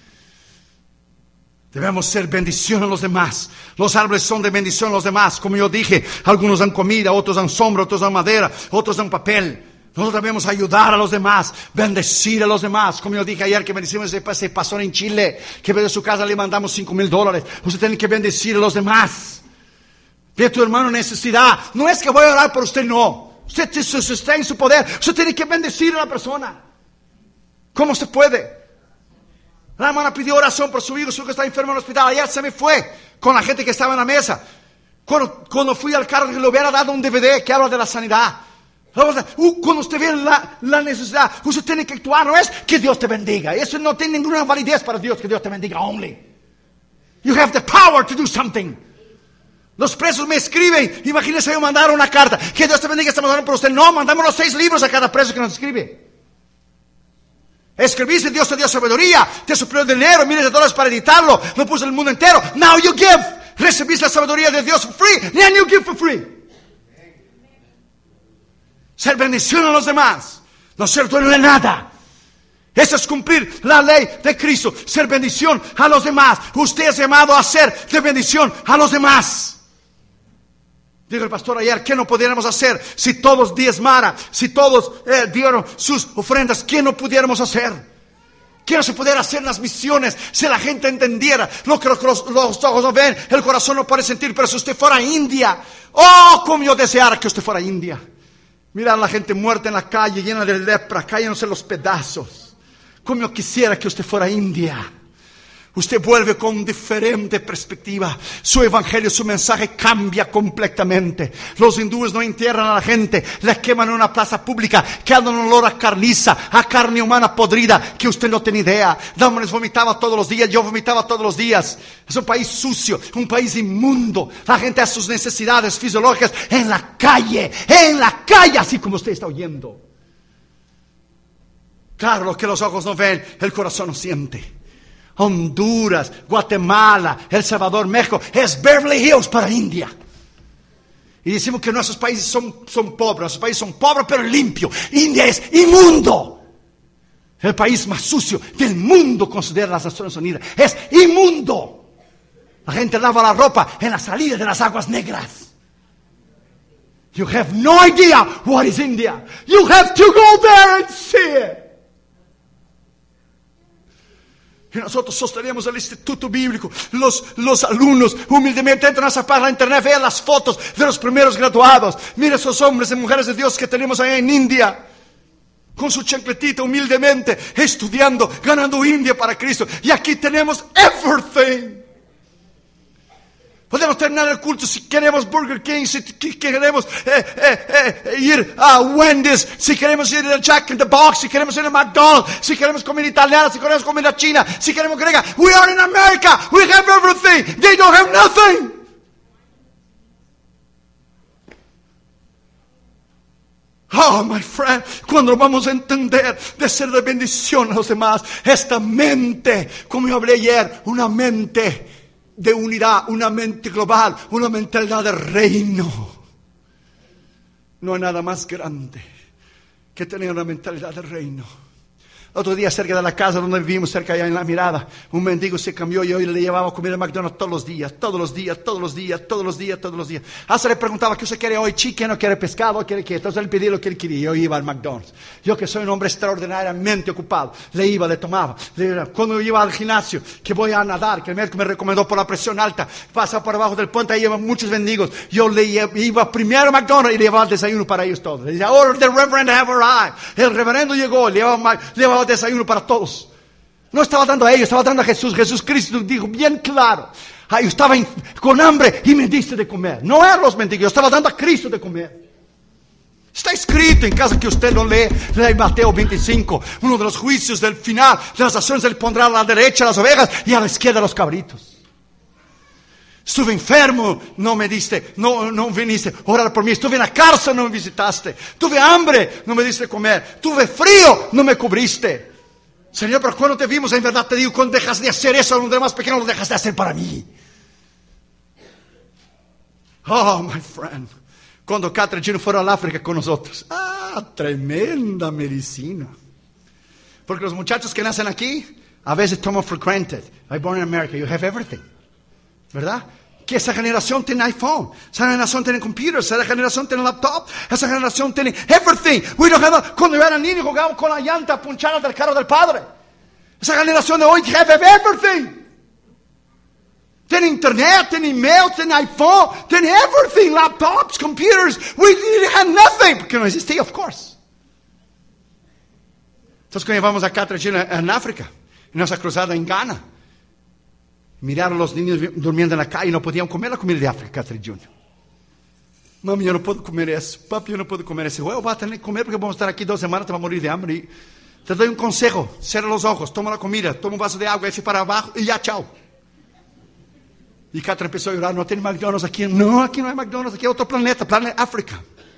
Debemos ser bendición a los demás. Los árboles son de bendición a los demás. Como yo dije, algunos dan comida, otros dan sombra, otros dan madera, otros dan papel. Nosotros debemos ayudar a los demás, bendecir a los demás. Como yo dije ayer que bendecimos a ese pastor en Chile, que de su casa le mandamos cinco mil dólares. Usted tiene que bendecir a los demás. Ve a tu hermano en necesidad. No es que voy a orar por usted, no. Usted, usted está en su poder. Usted tiene que bendecir a la persona. ¿Cómo se puede? La hermana pidió oración por su hijo, su hijo está enfermo en el hospital. Ayer se me fue con la gente que estaba en la mesa. Cuando, cuando fui al carro, le hubiera dado un D V D que habla de la sanidad. Uh, cuando usted ve la, la necesidad, usted tiene que actuar. No es que Dios te bendiga. Eso no tiene ninguna validez para Dios, que Dios te bendiga only. You have the power to do something. Los presos me escriben. Imagínense yo mandar una carta. Que Dios te bendiga, estamos orando por usted. No, mandamos los seis libros a cada preso que nos escribe. Escribiste, Dios te dio sabiduría, te suplió dinero, miles de dólares para editarlo, lo puso en el mundo entero. Now you give. Recibiste la sabiduría de Dios for free, now you give for free. Ser bendición a los demás, no ser dueño de nada. Eso es cumplir la ley de Cristo, ser bendición a los demás. Usted es llamado a ser de bendición a los demás. Dijo el pastor ayer, ¿qué no pudiéramos hacer si todos diezmaran, si todos eh, dieron sus ofrendas? ¿Qué no pudiéramos hacer? ¿Qué no se pudiera hacer en las misiones si la gente entendiera lo que los, los ojos no ven, el corazón no puede sentir? Pero si usted fuera a India, oh, como yo deseara que usted fuera a India. Mirar a la gente muerta en la calle, llena de lepra, cayéndose los pedazos. Como yo quisiera que usted fuera a India. Usted vuelve con diferente perspectiva. Su evangelio, su mensaje cambia completamente. Los hindúes no entierran a la gente, la queman en una plaza pública, que dan un olor a carniza, a carne humana podrida, que usted no tiene idea. Dámonos vomitaba todos los días, yo vomitaba todos los días. Es un país sucio, un país inmundo. La gente hace sus necesidades fisiológicas en la calle, en la calle, así como usted está oyendo. Claro, lo que los ojos no ven, el corazón no siente. Honduras, Guatemala, El Salvador, México, es Beverly Hills para India. Y decimos que nuestros países son, son pobres, nuestros países son pobres pero limpios. India es inmundo. El país más sucio del mundo, considera las Naciones Unidas. Es inmundo. La gente lava la ropa en la salida de las aguas negras. You have no idea what is India. You have to go there and see it. Y nosotros sostenemos el Instituto Bíblico. Los, los alumnos humildemente entran a esa página de internet, vean las fotos de los primeros graduados. Mira esos hombres y mujeres de Dios que tenemos allá en India, con su chancletita humildemente, estudiando, ganando India para Cristo. Y aquí tenemos everything. Podemos terminar el culto si queremos Burger King, si queremos eh, eh, eh, ir a Wendy's, si queremos ir a Jack in the Box, si queremos ir a McDonald's, si queremos comida italiana, si queremos comida china, si queremos griega. We are in America. We have everything. They don't have nothing. Oh, my friend, cuando vamos a entender de ser de bendición a los demás, esta mente, como yo hablé ayer, una mente de unidad, una mente global, una mentalidad de reino. No hay nada más grande que tener una mentalidad de reino. Otro día cerca de la casa donde vivimos, cerca allá en La Mirada, un mendigo se cambió y hoy le llevaba comida a McDonald's todos los días, todos los días, todos los días, todos los días, todos los días. Hasta le preguntaba, ¿qué usted quiere hoy? Chicken, ¿no quiere pescado? ¿Quiere qué? Entonces él pedía lo que él quería. Yo iba al McDonald's. Yo que soy un hombre extraordinariamente ocupado, le iba, le tomaba. Le, cuando iba al gimnasio, que voy a nadar, que el médico me recomendó por la presión alta, pasa por abajo del puente, ahí llevan muchos mendigos. Yo le iba primero a McDonald's y le llevaba el desayuno para ellos todos. Le decía, oh, the Reverend have arrived. El reverendo llegó, le llevaba, le llevaba desayuno para todos. No estaba dando a ellos, estaba dando a Jesús. Jesús Cristo dijo bien claro, ah, yo estaba in, con hambre y me diste de comer. No eran los mendigos, yo estaba dando a Cristo de comer. Está escrito en caso que usted lo lee, lee Mateo veinticinco, uno de los juicios del final de las naciones, él pondrá a la derecha las ovejas y a la izquierda los cabritos. Estuve enfermo, no me diste, no, no viniste a orar por mí. Estuve en la cárcel, no me visitaste. Tuve hambre, no me diste comer. Tuve frío, no me cubriste. Señor, pero cuando te vimos, en verdad te digo, cuando dejas de hacer eso a los demás pequeños, lo dejas de hacer para mí. Oh, my friend. Cuando Catherine y Gino fueron al África con nosotros. Ah, tremenda medicina. Porque los muchachos que nacen aquí, a veces toman for granted. I'm born in America, you have everything. ¿Verdad? Que esa generación tiene iPhone, esa generación tiene computers, esa generación tiene laptop, esa generación tiene everything. We don't have a, cuando yo era niño jugábamos con la llanta punchada del carro del padre. Esa generación de hoy have everything. Tiene internet, tiene email, tiene iPhone, tiene everything, laptops, computers. We didn't have nothing, porque no existía, of course. Entonces cuando llevamos a Catherine en África, en nuestra cruzada en Ghana, miraron a los niños durmiendo en la calle y no podían comer la comida de África, Catherine Junior Mami, yo no puedo comer eso. Papi, yo no puedo comer eso. Bueno, vas a tener que comer porque vamos a estar aquí dos semanas, te vas a morir de hambre. Y te doy un consejo. Cierra los ojos, toma la comida, toma un vaso de agua, eche para abajo y ya, chao. Y Catherine empezó a llorar, no tiene McDonald's aquí. No, aquí no hay McDonald's, aquí hay otro planeta, planeta África.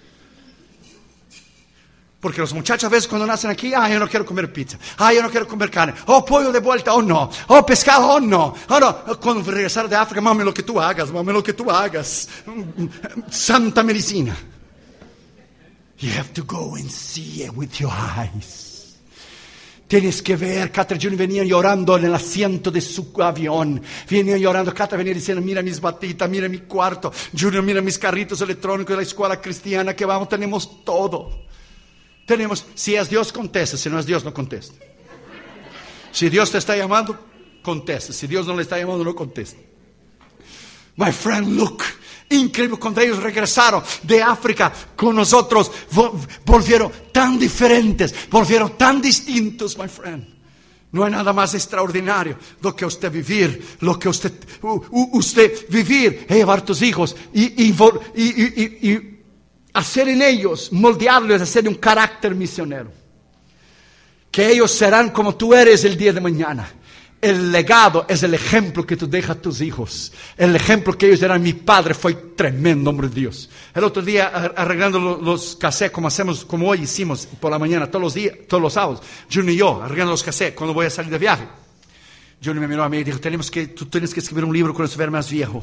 Porque los muchachos a veces cuando nacen aquí, ah, yo no quiero comer pizza, ah, yo no quiero comer carne, oh, pollo de vuelta, oh, no, oh, pescado, oh, no, oh, no. Cuando regresar de África, mami, lo que tú hagas, mami, lo que tú hagas, santa medicina. You have to go and see it with your eyes. Tienes que ver. Catherine Junior venía llorando en el asiento de su avión. Venía llorando. Catherine venía diciendo, mira mis batitas, mira mi cuarto. Junior, mira mis carritos electrónicos de la escuela cristiana que vamos, tenemos todo. Tenemos, si es Dios, contesta. Si no es Dios, no contesta. Si Dios te está llamando, contesta. Si Dios no le está llamando, no contesta. My friend, look. Increíble, cuando ellos regresaron de África con nosotros, volvieron tan diferentes, volvieron tan distintos, my friend. No hay nada más extraordinario lo que usted vivir, lo que usted, usted vivir, llevar tus hijos y, y, y, y, y hacer en ellos, moldearlos, hacer un carácter misionero. Que ellos serán como tú eres el día de mañana. El legado es el ejemplo que tú dejas a tus hijos. El ejemplo que ellos eran. Mi padre fue tremendo hombre de Dios. El otro día arreglando los cassettes como hacemos, como hoy hicimos por la mañana, todos los días, todos los sábados. Junior y yo arreglando los cassettes cuando voy a salir de viaje. Junior me miró a mí y dijo, tenemos que, tú tienes que escribir un libro cuando se vea más viejo.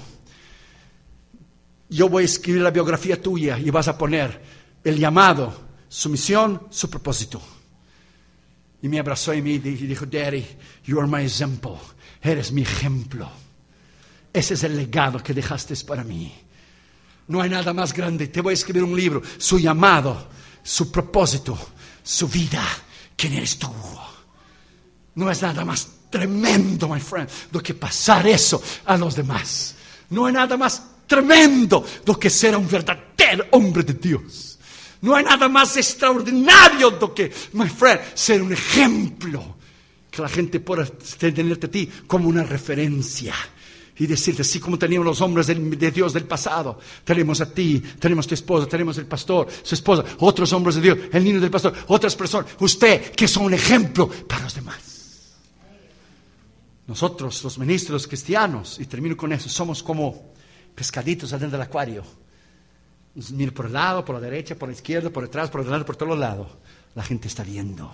Yo voy a escribir la biografía tuya y vas a poner el llamado, su misión, su propósito. Y me abrazó y me dijo, Daddy, you are my example. Eres mi ejemplo. Ese es el legado que dejaste para mí. No hay nada más grande. Te voy a escribir un libro. Su llamado, su propósito, su vida. ¿Quién eres tú? No es nada más tremendo, my friend, do que pasar eso a los demás. No hay nada más tremendo do que ser un verdadero hombre de Dios. No hay nada más extraordinario do que, my friend, ser un ejemplo. Que la gente pueda tenerte a ti como una referencia. y decirte, así como teníamos los hombres de, de Dios del pasado, tenemos a ti, tenemos a tu esposa, tenemos el pastor, su esposa, otros hombres de Dios, el niño del pastor, otras personas, usted que son un ejemplo para los demás. Nosotros, los ministros, los cristianos, y termino con eso, somos como pescaditos adentro del acuario. Nos mira por el lado, por la derecha, por la izquierda, por detrás, por delante, por todos los lados. La gente está viendo.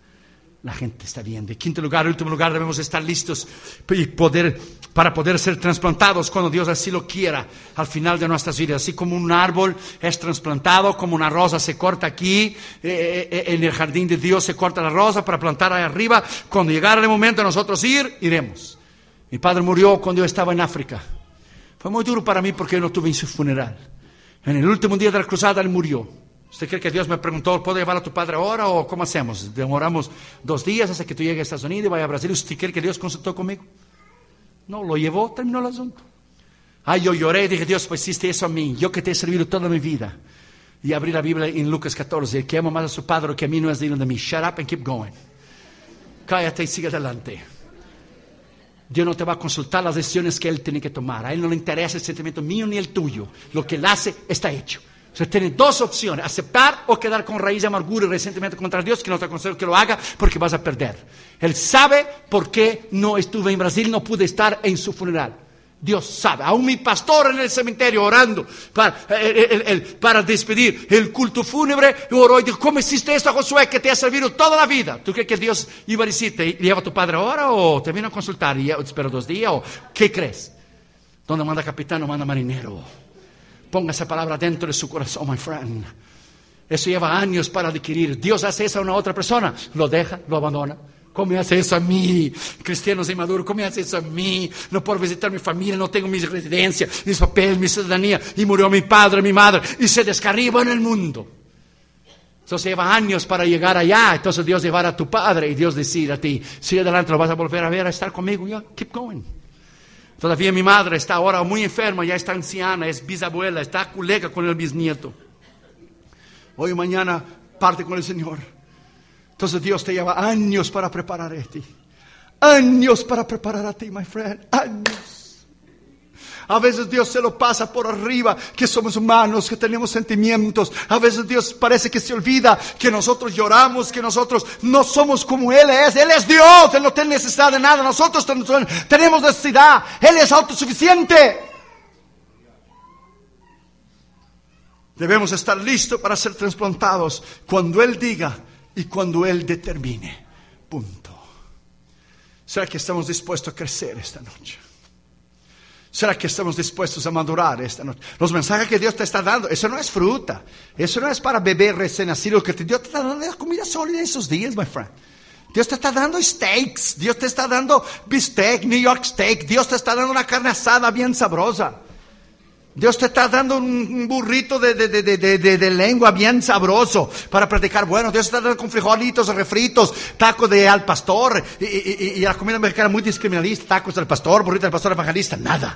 La gente está viendo. En quinto lugar, en último lugar, debemos estar listos y poder, para poder ser trasplantados cuando Dios así lo quiera al final de nuestras vidas. Así como un árbol es trasplantado, como una rosa se corta aquí, eh, eh, en el jardín de Dios se corta la rosa para plantar ahí arriba. Cuando llegara el momento de nosotros ir, iremos. Mi padre murió cuando yo estaba en África. Fue muy duro para mí porque yo no tuve en su funeral. En el último día de la cruzada él murió. ¿Usted cree que Dios me preguntó, ¿puedo llevar a tu padre ahora o cómo hacemos? Demoramos dos días hasta que tú llegues a Estados Unidos y vaya a Brasil. ¿Usted cree que Dios consultó conmigo? No, lo llevó, terminó el asunto. Ay, yo lloré y dije, Dios, pues hiciste eso a mí, yo que te he servido toda mi vida. Y abrí la Biblia en Lucas catorce, el que ama más a su padre que a mí no es digno de mí. Shut up and keep going. Cállate y sigue adelante. Dios no te va a consultar las decisiones que Él tiene que tomar. A Él no le interesa el sentimiento mío ni el tuyo. Lo que Él hace está hecho. Usted tiene dos opciones, aceptar o quedar con raíz de amargura y resentimiento contra Dios, que no te aconsejo que lo haga porque vas a perder. Él sabe por qué no estuve en Brasil, no pude estar en su funeral. Dios sabe. Aún mi pastor en el cementerio orando para, el, el, el, para despedir el culto fúnebre, oró y dijo, ¿cómo hiciste esto, Josué, que te ha servido toda la vida? ¿Tú crees que Dios iba a decirte, lleva a tu padre ahora o te vino a consultar y espero dos días? O ¿qué crees? Donde manda capitán no manda marinero. Ponga esa palabra dentro de su corazón, my friend. Eso lleva años para adquirir. Dios hace eso a una otra persona, lo deja, lo abandona. ¿Cómo me hace eso a mí? Cristianos inmaduros, ¿cómo me hace eso a mí? No puedo visitar mi familia, no tengo mi residencia, mis papeles, mi ciudadanía. Y murió mi padre, mi madre, y se descarriba en el mundo. Entonces lleva años para llegar allá. Entonces Dios llevará a tu padre y Dios decide a ti, sigue adelante, lo vas a volver a ver, a estar conmigo. Ya, keep going. Todavía mi madre está ahora muy enferma, ya está anciana, es bisabuela, está colega con el bisnieto. Hoy y mañana parte con el Señor. Entonces Dios te lleva años para preparar a ti. Años para preparar a ti, my friend. Años. A veces Dios se lo pasa por arriba, que somos humanos, que tenemos sentimientos. A veces Dios parece que se olvida que nosotros lloramos, que nosotros no somos como Él es. Él es Dios, Él no tiene necesidad de nada. Nosotros tenemos necesidad. Él es autosuficiente. Debemos estar listos para ser trasplantados cuando Él diga y cuando Él determine. Punto. ¿Será que estamos dispuestos a crecer esta noche? ¿Será que estamos dispuestos a madurar esta noche? Los mensajes que Dios te está dando, eso no es fruta. Eso no es para beber recién nacido. Que Dios te está dando es comida sólida en esos días, my friend. Dios te está dando steaks. Dios te está dando bistec, New York steak. Dios te está dando una carne asada bien sabrosa. Dios te está dando un burrito de, de, de, de, de, de lengua bien sabroso para practicar. Bueno, Dios te está dando con frijolitos, refritos, tacos de al pastor. Y, y, y la comida mexicana muy discriminalista. Tacos del pastor, burrito del pastor evangelista. Nada.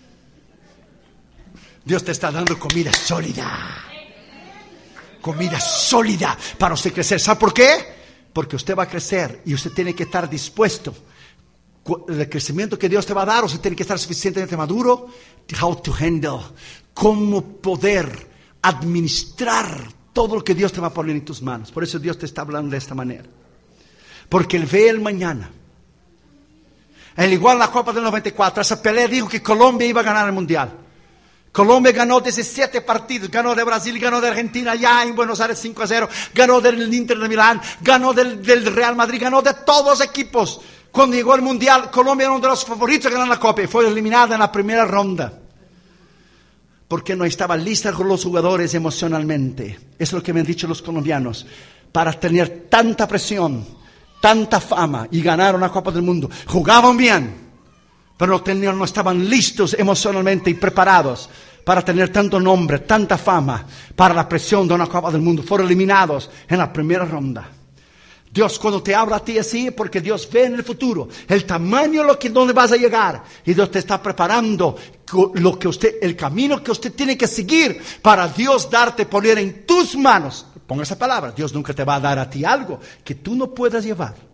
Dios te está dando comida sólida. Comida sólida para usted crecer. ¿Sabe por qué? Porque usted va a crecer y usted tiene que estar dispuesto. El crecimiento que Dios te va a dar, usted tiene que estar suficientemente maduro. How to handle, cómo poder administrar todo lo que Dios te va a poner en tus manos. Por eso Dios te está hablando de esta manera. Porque Él ve el mañana. Al igual en la Copa del noventa y cuatro, esa pelea dijo que Colombia iba a ganar el Mundial. Colombia ganó diecisiete partidos, ganó de Brasil, ganó de Argentina, allá en Buenos Aires cinco a cero, ganó del Inter de Milán, ganó del, del Real Madrid, ganó de todos los equipos. Cuando llegó el Mundial, Colombia era uno de los favoritos a ganar la Copa y fue eliminada en la primera ronda. Porque no estaba lista con los jugadores emocionalmente. Eso es lo que me han dicho los colombianos. Para tener tanta presión, tanta fama y ganar una Copa del Mundo. Jugaban bien, pero no, tenían, no estaban listos emocionalmente y preparados para tener tanto nombre, tanta fama, para la presión de una Copa del Mundo. Fueron eliminados en la primera ronda. Dios cuando te habla a ti así es porque Dios ve en el futuro el tamaño lo que donde vas a llegar y Dios te está preparando lo que usted, el camino que usted tiene que seguir para Dios darte, poner en tus manos. Ponga esa palabra. Dios nunca te va a dar a ti algo que tú no puedas llevar.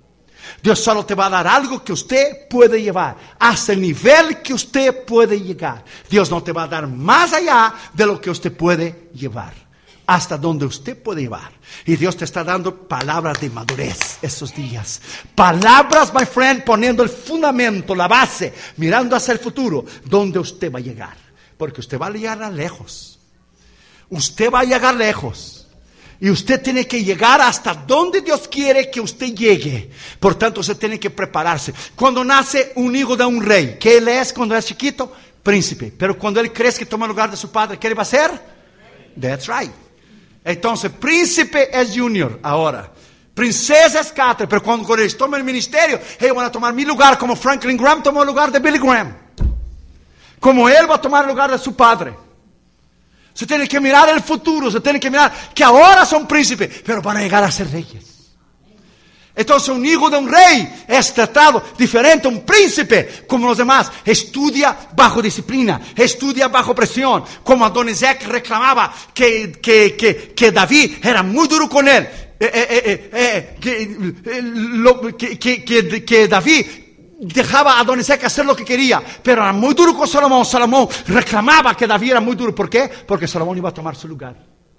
Dios solo te va a dar algo que usted puede llevar, hasta el nivel que usted puede llegar. Dios no te va a dar más allá de lo que usted puede llevar, hasta donde usted puede llevar. Y Dios te está dando palabras de madurez esos días. Palabras, my friend, poniendo el fundamento, la base, mirando hacia el futuro, donde usted va a llegar. Porque usted va a llegar a lejos. Usted va a llegar lejos. Y usted tiene que llegar hasta donde Dios quiere que usted llegue. Por tanto, usted tiene que prepararse. Cuando nace un hijo de un rey, ¿qué él es cuando es chiquito? Príncipe. Pero cuando él crece que toma el lugar de su padre, ¿qué él va a ser? That's right. Entonces, príncipe es junior ahora. Princesa es catre. Pero cuando ellos toman el ministerio, ellos van a tomar mi lugar, como Franklin Graham tomó el lugar de Billy Graham. Como él va a tomar el lugar de su padre. Se tiene que mirar el futuro, se tiene que mirar que ahora son príncipes, pero van a llegar a ser reyes. Entonces un hijo de un rey es tratado diferente, un príncipe como los demás. Estudia bajo disciplina, estudia bajo presión. Como Adonizek reclamaba que, que, que, que David era muy duro con él. Eh, eh, eh, eh, que, eh, lo, que, que, que, que David dejaba a Adonizek hacer lo que quería, pero era muy duro con Salomón. Salomón reclamaba que David era muy duro. ¿Por qué? Porque Salomón iba a tomar su lugar.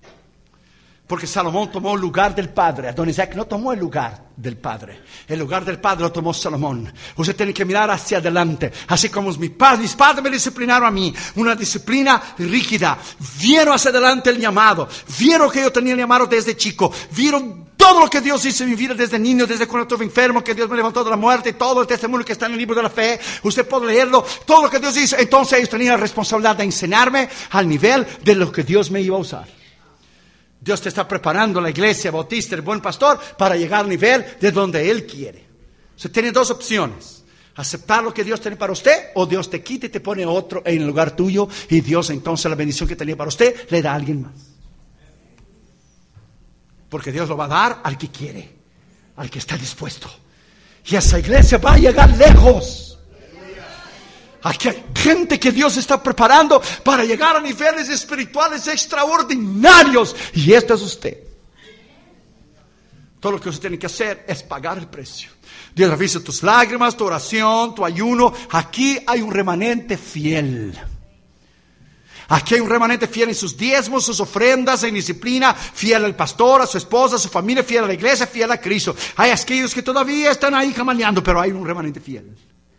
Porque Salomón tomó el lugar del padre. Adonizek no tomó el lugar del padre. El lugar del padre lo tomó Salomón. Usted tiene que mirar hacia adelante. Así como mis padres, mis padres me disciplinaron a mí. Una disciplina rígida. Vieron hacia adelante el llamado. Vieron que yo tenía el llamado desde chico. Vieron todo lo que Dios hizo en mi vida desde niño, desde cuando estuve enfermo, que Dios me levantó de la muerte, todo el testimonio que está en el libro de la fe. Usted puede leerlo, todo lo que Dios hizo. Entonces ellos tenían la responsabilidad de enseñarme al nivel de lo que Dios me iba a usar. Dios te está preparando la iglesia bautista, el buen pastor, para llegar al nivel de donde Él quiere. Usted tiene dos opciones. Aceptar lo que Dios tiene para usted, o Dios te quita y te pone otro en el lugar tuyo, y Dios entonces la bendición que tenía para usted le da a alguien más. Porque Dios lo va a dar al que quiere, al que está dispuesto. Y esa iglesia va a llegar lejos. Aquí hay gente que Dios está preparando para llegar a niveles espirituales extraordinarios. Y este es usted. Todo lo que usted tiene que hacer es pagar el precio. Dios ha visto tus lágrimas, tu oración, tu ayuno. Aquí hay un remanente fiel. Aquí hay un remanente fiel en sus diezmos, sus ofrendas, en disciplina, fiel al pastor, a su esposa, a su familia, fiel a la iglesia, fiel a Cristo. Hay aquellos que todavía están ahí caminando, pero hay un remanente fiel.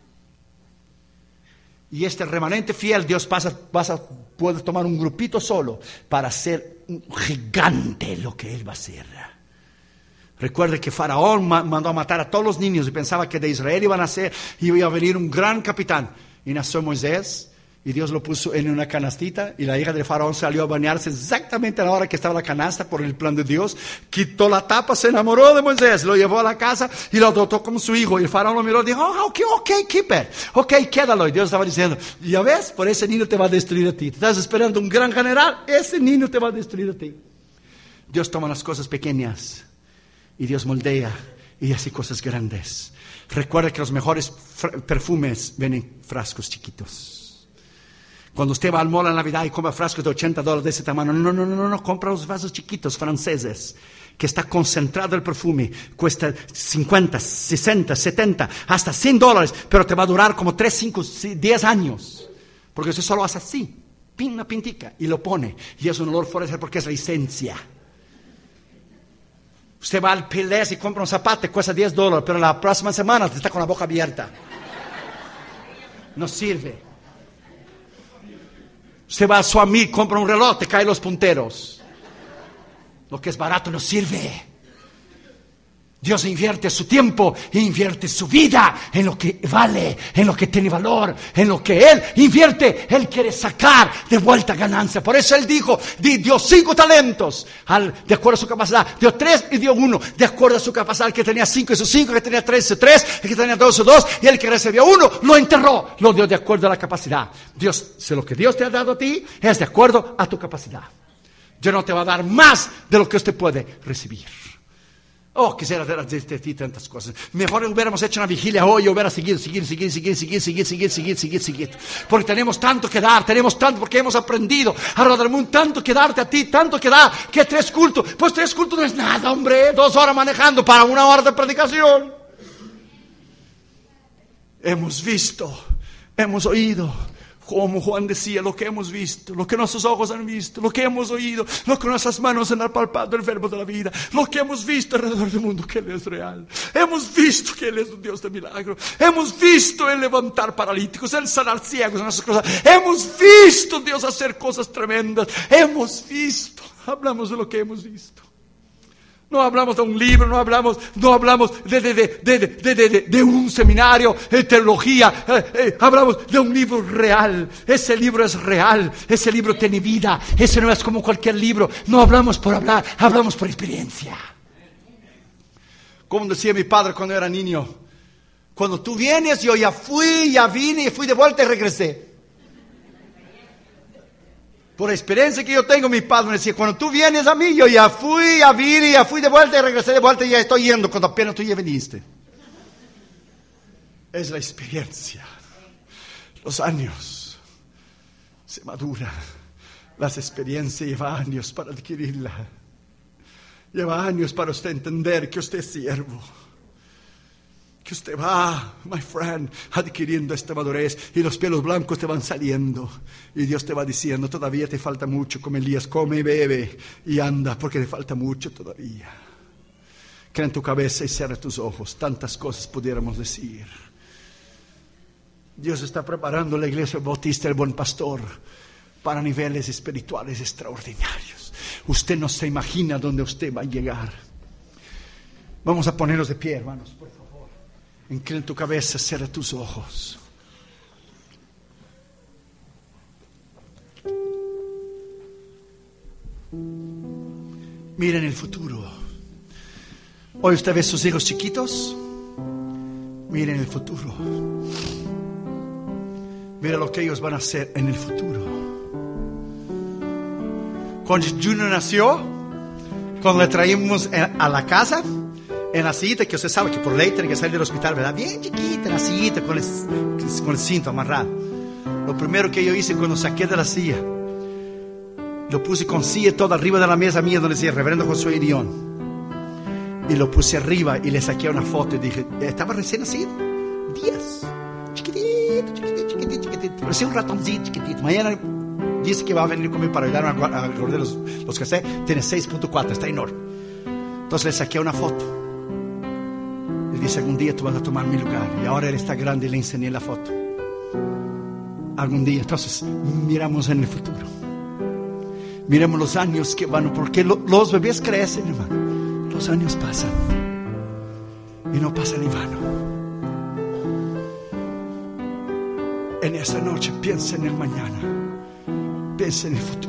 Y este remanente fiel, Dios pasa, pasa, puede tomar un grupito solo para hacer un gigante lo que Él va a hacer. Recuerde que Faraón mandó a matar a todos los niños y pensaba que de Israel iban a ser, iba a venir un gran capitán. Y nació Moisés. Y Dios lo puso en una canastita y la hija de Faraón salió a bañarse exactamente a la hora que estaba la canasta por el plan de Dios. Quitó la tapa, se enamoró de Moisés, lo llevó a la casa y lo adoptó como su hijo. Y el Faraón lo miró y dijo, oh, ok, ok, keep it. Ok, quédalo. Y Dios estaba diciendo, ya ves, por ese niño te va a destruir a ti. Te estás esperando un gran general, ese niño te va a destruir a ti. Dios toma las cosas pequeñas y Dios moldea y hace cosas grandes. Recuerda que los mejores perfumes vienen en frascos chiquitos. Cuando usted va al mall en Navidad y compra frascos de ochenta dólares de ese tamaño, no, no, no, no, no, compra los vasos chiquitos franceses, que está concentrado el perfume, cuesta cincuenta, sesenta, setenta, hasta cien dólares, pero te va a durar como tres, cinco, diez años, porque usted solo hace así, pin una pintica y lo pone, y es un olor fuerte porque es la esencia. Usted va al Pelés y compra un zapato, cuesta diez dólares, pero la próxima semana te está con la boca abierta. No sirve. Usted va a Suami, compra un reloj, te caen los punteros. Lo que es barato no sirve. Dios invierte su tiempo, invierte su vida en lo que vale, en lo que tiene valor, en lo que Él invierte. Él quiere sacar de vuelta ganancia. Por eso Él dijo, dio cinco talentos, al, de acuerdo a su capacidad. Dio tres y dio uno, de acuerdo a su capacidad. El que tenía cinco hizo cinco, el que tenía tres hizo tres, el que tenía dos hizo dos, y el que recibió uno lo enterró. Lo dio de acuerdo a la capacidad. Dios, si lo que Dios te ha dado a ti es de acuerdo a tu capacidad. Dios no te va a dar más de lo que usted puede recibir. Oh, quisiera decir tantas cosas. Mejor hubiéramos hecho una vigilia hoy y hubiera seguido, seguir, seguir, seguir, seguir, seguir, seguir, seguir, seguir, seguir. Porque tenemos tanto que dar, tenemos tanto, porque hemos aprendido a rodar el mundo, tanto que darte a ti, tanto que dar, que tres cultos. Pues tres cultos no es nada, hombre. Dos horas manejando para una hora de predicación. Hemos visto, hemos oído, como Juan decía, lo que hemos visto, lo que nuestros ojos han visto, lo que hemos oído, lo que nuestras manos han palpado, el verbo de la vida, lo que hemos visto alrededor del mundo, que Él es real. Hemos visto que Él es un Dios de milagro. Hemos visto Él levantar paralíticos, Él sanar ciegos en nuestras cosas. Hemos visto Dios hacer cosas tremendas. Hemos visto, hablamos de lo que hemos visto. No hablamos de un libro, no hablamos, no hablamos de, de, de, de, de, de, de, de un seminario de teología, eh, eh, hablamos de un libro real. Ese libro es real, ese libro tiene vida, ese no es como cualquier libro. No hablamos por hablar, hablamos por experiencia. Como decía mi padre cuando era niño, cuando tú vienes, yo ya fui, ya vine, y fui de vuelta y regresé. Por la experiencia que yo tengo, mi padre me decía, cuando tú vienes a mí, yo ya fui, ya vine, ya fui de vuelta y regresé de vuelta y ya estoy yendo cuando apenas tú ya viniste. Es la experiencia. Los años se maduran. Las experiencias llevan años para adquirirla. Lleva años para usted entender que usted es siervo. Que usted va, my friend, adquiriendo esta madurez y los pelos blancos te van saliendo y Dios te va diciendo, todavía te falta mucho, como Elías, come y bebe y anda porque te falta mucho todavía. Crea en tu cabeza y cierra tus ojos, tantas cosas pudiéramos decir. Dios está preparando la iglesia bautista del Buen Pastor para niveles espirituales extraordinarios. Usted no se imagina dónde usted va a llegar. Vamos a ponernos de pie, hermanos, por favor. Inclina tu cabeza, cierra tus ojos. Miren el futuro. Hoy usted ve sus hijos chiquitos. Miren el futuro. Mira lo que ellos van a hacer en el futuro. Cuando Junior nació, cuando le traímos a la casa, en la sillita, que usted sabe que por ley tiene que salir del hospital, ¿verdad? Bien chiquita, en la sillita, con el, con el cinto amarrado. Lo primero que yo hice cuando saqué de la silla, lo puse con silla todo arriba de la mesa mía donde decía Reverendo Josué Irión. Y lo puse arriba y le saqué una foto y dije, estaba recién nacido, días, chiquitito, chiquitito, chiquitito, chiquitito, parecía un ratoncito chiquitito. Mañana dice que va a venir conmigo para ayudarme a guardar los, los que sé, tiene seis punto cuatro, está enorme. Entonces le saqué una foto. Dice, algún día tú vas a tomar mi lugar. Y ahora él está grande y le enseñé la foto. Algún día. Entonces, miramos en el futuro. Miremos los años que van. Porque lo, los bebés crecen, hermano. Los años pasan. Y no pasan en vano. En esa noche piensa en el mañana. Piensa en el futuro.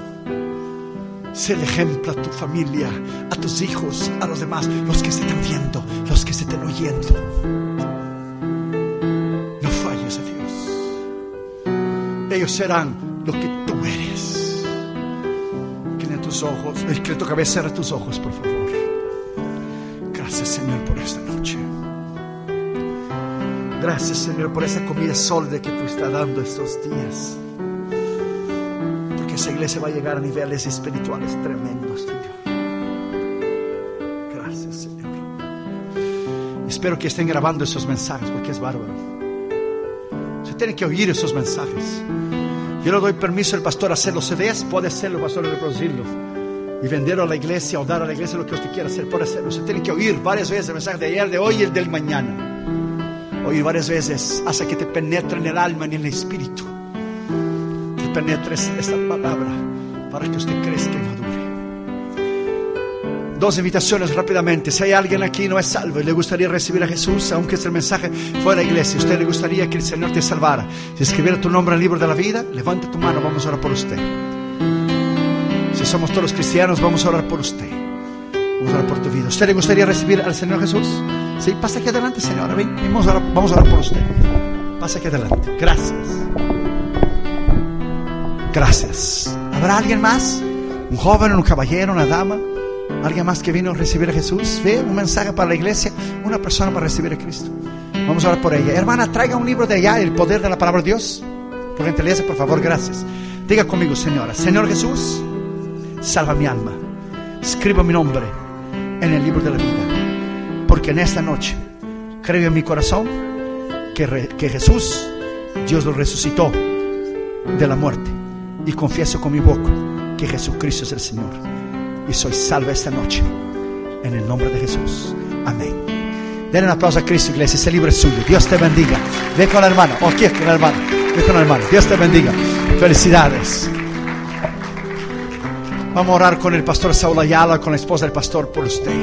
Sé el ejemplo a tu familia, a tus hijos, a los demás, los que se están viendo, los que se están oyendo. No falles a Dios. Ellos serán lo que tú eres. Que en tus ojos, el que tu cabeza, cierra tus ojos, por favor. Gracias, Señor, por esta noche. Gracias, Señor, por esa comida sólida que tú estás dando estos días. Esa iglesia va a llegar a niveles espirituales tremendos, Señor. Gracias, Señor. Espero que estén grabando esos mensajes porque es bárbaro. Se tiene que oír esos mensajes. Yo le doy permiso al pastor a hacer los C Ds. Puede hacerlo, pastor, reproducirlo y venderlo a la iglesia o dar a la iglesia lo que usted quiera hacer. Puede hacerlo. Se tiene que oír varias veces el mensaje de ayer, de hoy y el del mañana. Oír varias veces hasta que te penetre en el alma y en el espíritu. Penetres esta palabra para que usted crezca y madure. Dos invitaciones rápidamente. Si hay alguien aquí no es salvo y le gustaría recibir a Jesús, aunque este mensaje fuera de la iglesia, usted le gustaría que el Señor te salvara, si escribiera tu nombre en el libro de la vida, levante tu mano, vamos a orar por usted. Si somos todos cristianos, vamos a orar por usted. Vamos a orar por tu vida. ¿Usted le gustaría recibir al Señor Jesús? Sí, pasa aquí adelante, señora. Ven, vamos a orar, vamos a orar por usted. Pasa aquí adelante. Gracias. Gracias. ¿Habrá alguien más? ¿Un joven, un caballero, una dama? ¿Alguien más que vino a recibir a Jesús? ¿Ve? Un mensaje para la iglesia. Una persona para recibir a Cristo. Vamos a orar por ella. Hermana, traiga un libro de allá, El poder de la palabra de Dios. Por gentileza, por favor, gracias. Diga conmigo, señora. Señor Jesús, salva mi alma. Escriba mi nombre en el libro de la vida. Porque en esta noche creo en mi corazón que, re, que Jesús, Dios lo resucitó de la muerte, y confieso con mi boca que Jesucristo es el Señor, y soy salvo esta noche en el nombre de Jesús. Amén. Den un aplauso a Cristo, iglesia. Ese libro es suyo. Dios te bendiga. Ve con la hermana. O aquí con la hermana. Ve con la hermana. Dios te bendiga. Felicidades. Vamos a orar con el pastor Saúl Ayala, con la esposa del pastor, por usted.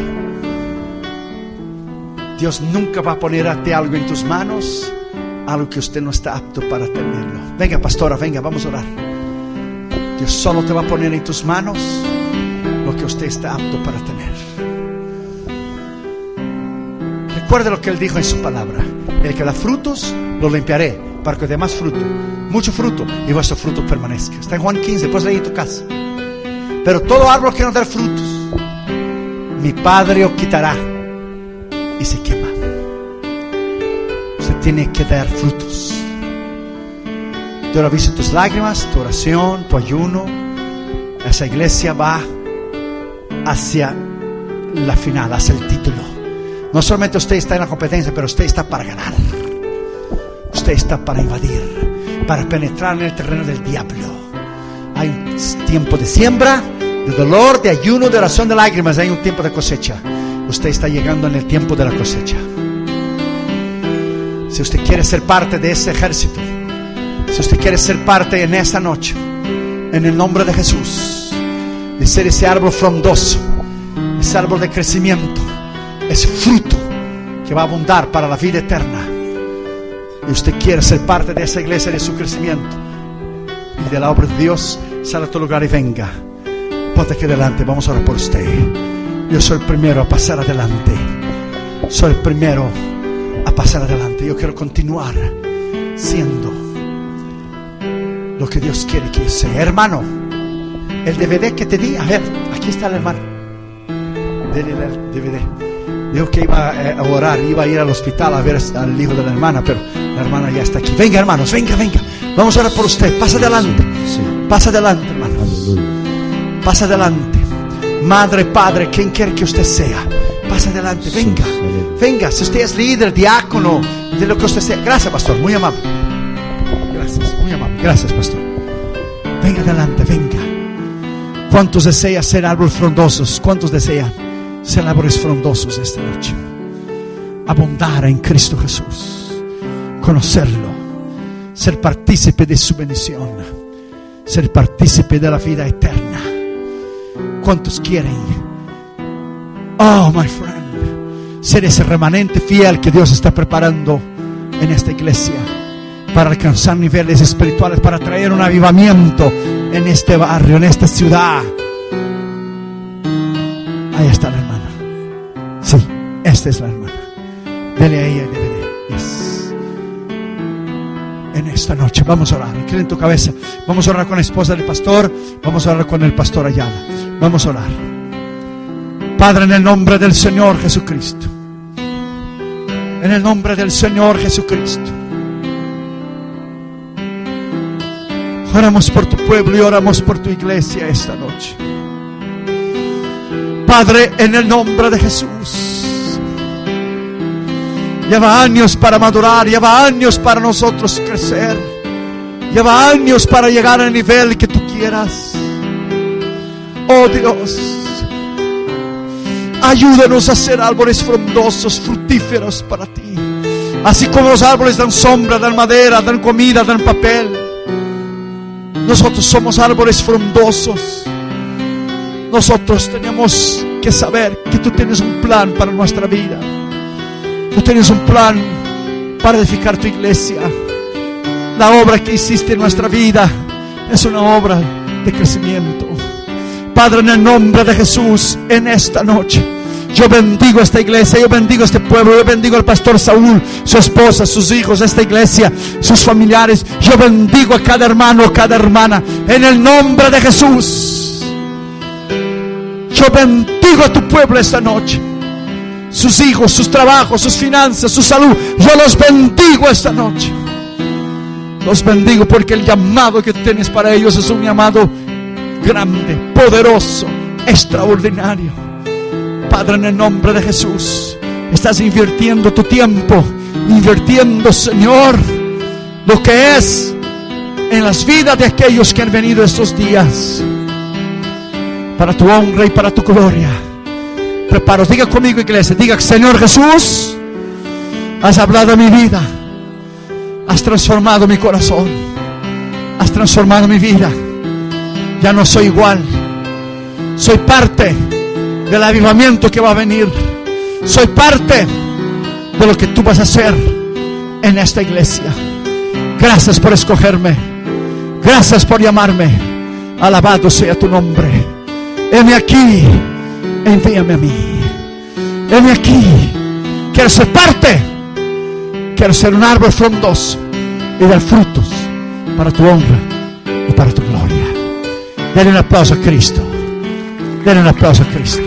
Dios nunca va a ponerte algo en tus manos, algo que usted no está apto para tenerlo. Venga, pastora, venga, vamos a orar. Dios solo te va a poner en tus manos lo que usted está apto para tener. Recuerde lo que Él dijo en su palabra: el que da frutos, lo limpiaré para que dé más fruto, mucho fruto, y vuestro fruto permanezca. Está en Juan quince, puedes leer en tu casa. Pero todo árbol que no da frutos, mi Padre os quitará y se quema. Usted tiene que dar frutos. Yo lo he visto en tus lágrimas, tu oración, tu ayuno. Esa iglesia va hacia la final, hacia el título. No solamente usted está en la competencia, pero usted está para ganar. Usted está para invadir, para penetrar en el terreno del diablo. Hay un tiempo de siembra, de dolor, de ayuno, de oración, de lágrimas. Hay un tiempo de cosecha. Usted está llegando en el tiempo de la cosecha. Si usted quiere ser parte de ese ejército, si usted quiere ser parte en esta noche, en el nombre de Jesús, de ser ese árbol frondoso, ese árbol de crecimiento, ese fruto que va a abundar para la vida eterna, y usted quiere ser parte de esa iglesia, de su crecimiento y de la obra de Dios, sale a tu lugar y venga. Ponte aquí delante, vamos a orar por usted. Yo soy el primero a pasar adelante. Soy el primero a pasar adelante. Yo quiero continuar siendo lo que Dios quiere que yo sea. Hermano, el D V D que te di, a ver, aquí está el hermano. Dele el D V D. Dijo que iba a orar, iba a ir al hospital a ver al hijo de la hermana, pero la hermana ya está aquí. Venga, hermanos, venga, venga. Vamos a orar por usted. Pasa adelante. Pasa adelante, hermano. Pasa adelante. Madre, padre, quien quiera que usted sea, pasa adelante. Venga, venga. Si usted es líder, diácono, de lo que usted sea. Gracias, pastor. Muy amable. Gracias, muy amable. Gracias, pastor. Venga adelante, venga. ¿Cuántos desean ser árboles frondosos? ¿Cuántos desean ser árboles frondosos esta noche? Abundar en Cristo Jesús, conocerlo, ser partícipe de su bendición, ser partícipe de la vida eterna. ¿Cuántos quieren? Oh, my friend, ser ese remanente fiel que Dios está preparando en esta iglesia para alcanzar niveles espirituales, para traer un avivamiento en este barrio, en esta ciudad. Ahí está la hermana. Sí, esta es la hermana. Dele a ella el D V D. Yes. En esta noche vamos a orar. Inclina en tu cabeza. Vamos a orar con la esposa del pastor. Vamos a orar con el pastor Ayala. Vamos a orar. Padre, en el nombre del Señor Jesucristo, en el nombre del Señor Jesucristo, oramos por tu pueblo y oramos por tu iglesia esta noche. Padre, en el nombre de Jesús, lleva años para madurar, lleva años para nosotros crecer, lleva años para llegar al nivel que tú quieras. Oh Dios, ayúdanos a ser árboles frondosos, fructíferos para ti. Así como los árboles dan sombra, dan madera, dan comida, dan papel, nosotros somos árboles frondosos. Nosotros tenemos que saber que tú tienes un plan para nuestra vida. Tú tienes un plan para edificar tu iglesia. La obra que hiciste en nuestra vida es una obra de crecimiento. Padre, en el nombre de Jesús, en esta noche yo bendigo esta iglesia, yo bendigo este pueblo, yo bendigo al pastor Saúl, su esposa, sus hijos, esta iglesia, sus familiares. Yo bendigo a cada hermano, cada hermana, en el nombre de Jesús. Yo bendigo a tu pueblo esta noche, sus hijos, sus trabajos, sus finanzas, su salud. Yo los bendigo esta noche. Los bendigo porque el llamado que tienes para ellos es un llamado grande, poderoso, extraordinario. Padre, en el nombre de Jesús, estás invirtiendo tu tiempo invirtiendo, Señor, lo que es en las vidas de aquellos que han venido estos días, para tu honra y para tu gloria. Preparaos, diga conmigo, iglesia, diga: Señor Jesús, has hablado mi vida, has transformado mi corazón, has transformado mi vida. Ya no soy igual, soy parte del avivamiento que va a venir, soy parte de lo que tú vas a hacer en esta iglesia. Gracias por escogerme, gracias por llamarme. Alabado sea tu nombre. Heme aquí, envíame a mí. Heme aquí, quiero ser parte, quiero ser un árbol frondoso y dar frutos para tu honra y para tu gloria. Denle un aplauso a Cristo. Denle un aplauso a Cristo.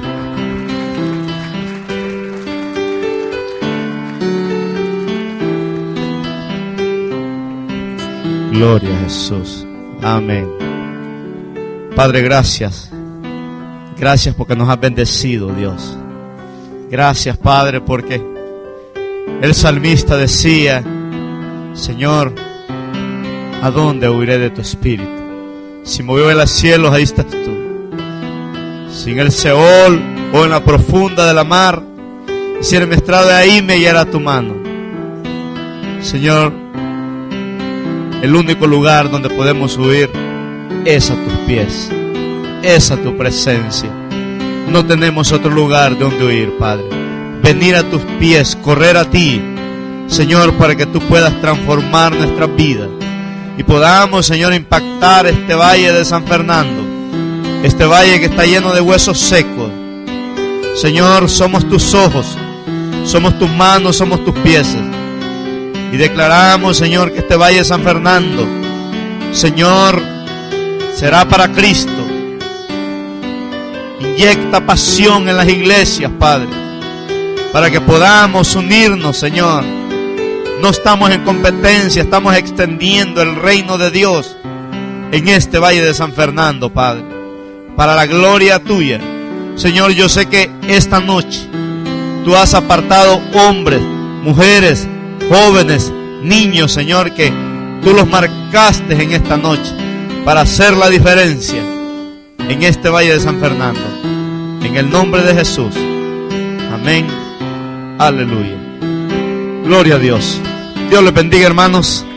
Gloria a Jesús. Amén. Padre, gracias. Gracias porque nos has bendecido, Dios. Gracias, Padre, porque el salmista decía: Señor, ¿a dónde huiré de tu espíritu? Si me voy a los cielos, ahí estás tú. Si en el Seol o en la profunda de la mar, si en el estrado de ahí me guiara tu mano. Señor, el único lugar donde podemos huir es a tus pies, es a tu presencia. No tenemos otro lugar donde huir, Padre. Venir a tus pies, correr a ti, Señor, para que tú puedas transformar nuestras vidas y podamos, Señor, impactar este valle de San Fernando, este valle que está lleno de huesos secos. Señor, somos tus ojos, somos tus manos, somos tus pies. Y declaramos, Señor, que este valle de San Fernando, Señor, será para Cristo. Inyecta pasión en las iglesias, Padre, para que podamos unirnos, Señor. No estamos en competencia, estamos extendiendo el reino de Dios en este valle de San Fernando, Padre, para la gloria tuya. Señor, yo sé que esta noche tú has apartado hombres, mujeres, jóvenes, niños, Señor, que tú los marcaste en esta noche para hacer la diferencia en este valle de San Fernando. En el nombre de Jesús. Amén. Aleluya. Gloria a Dios. Dios les bendiga, hermanos.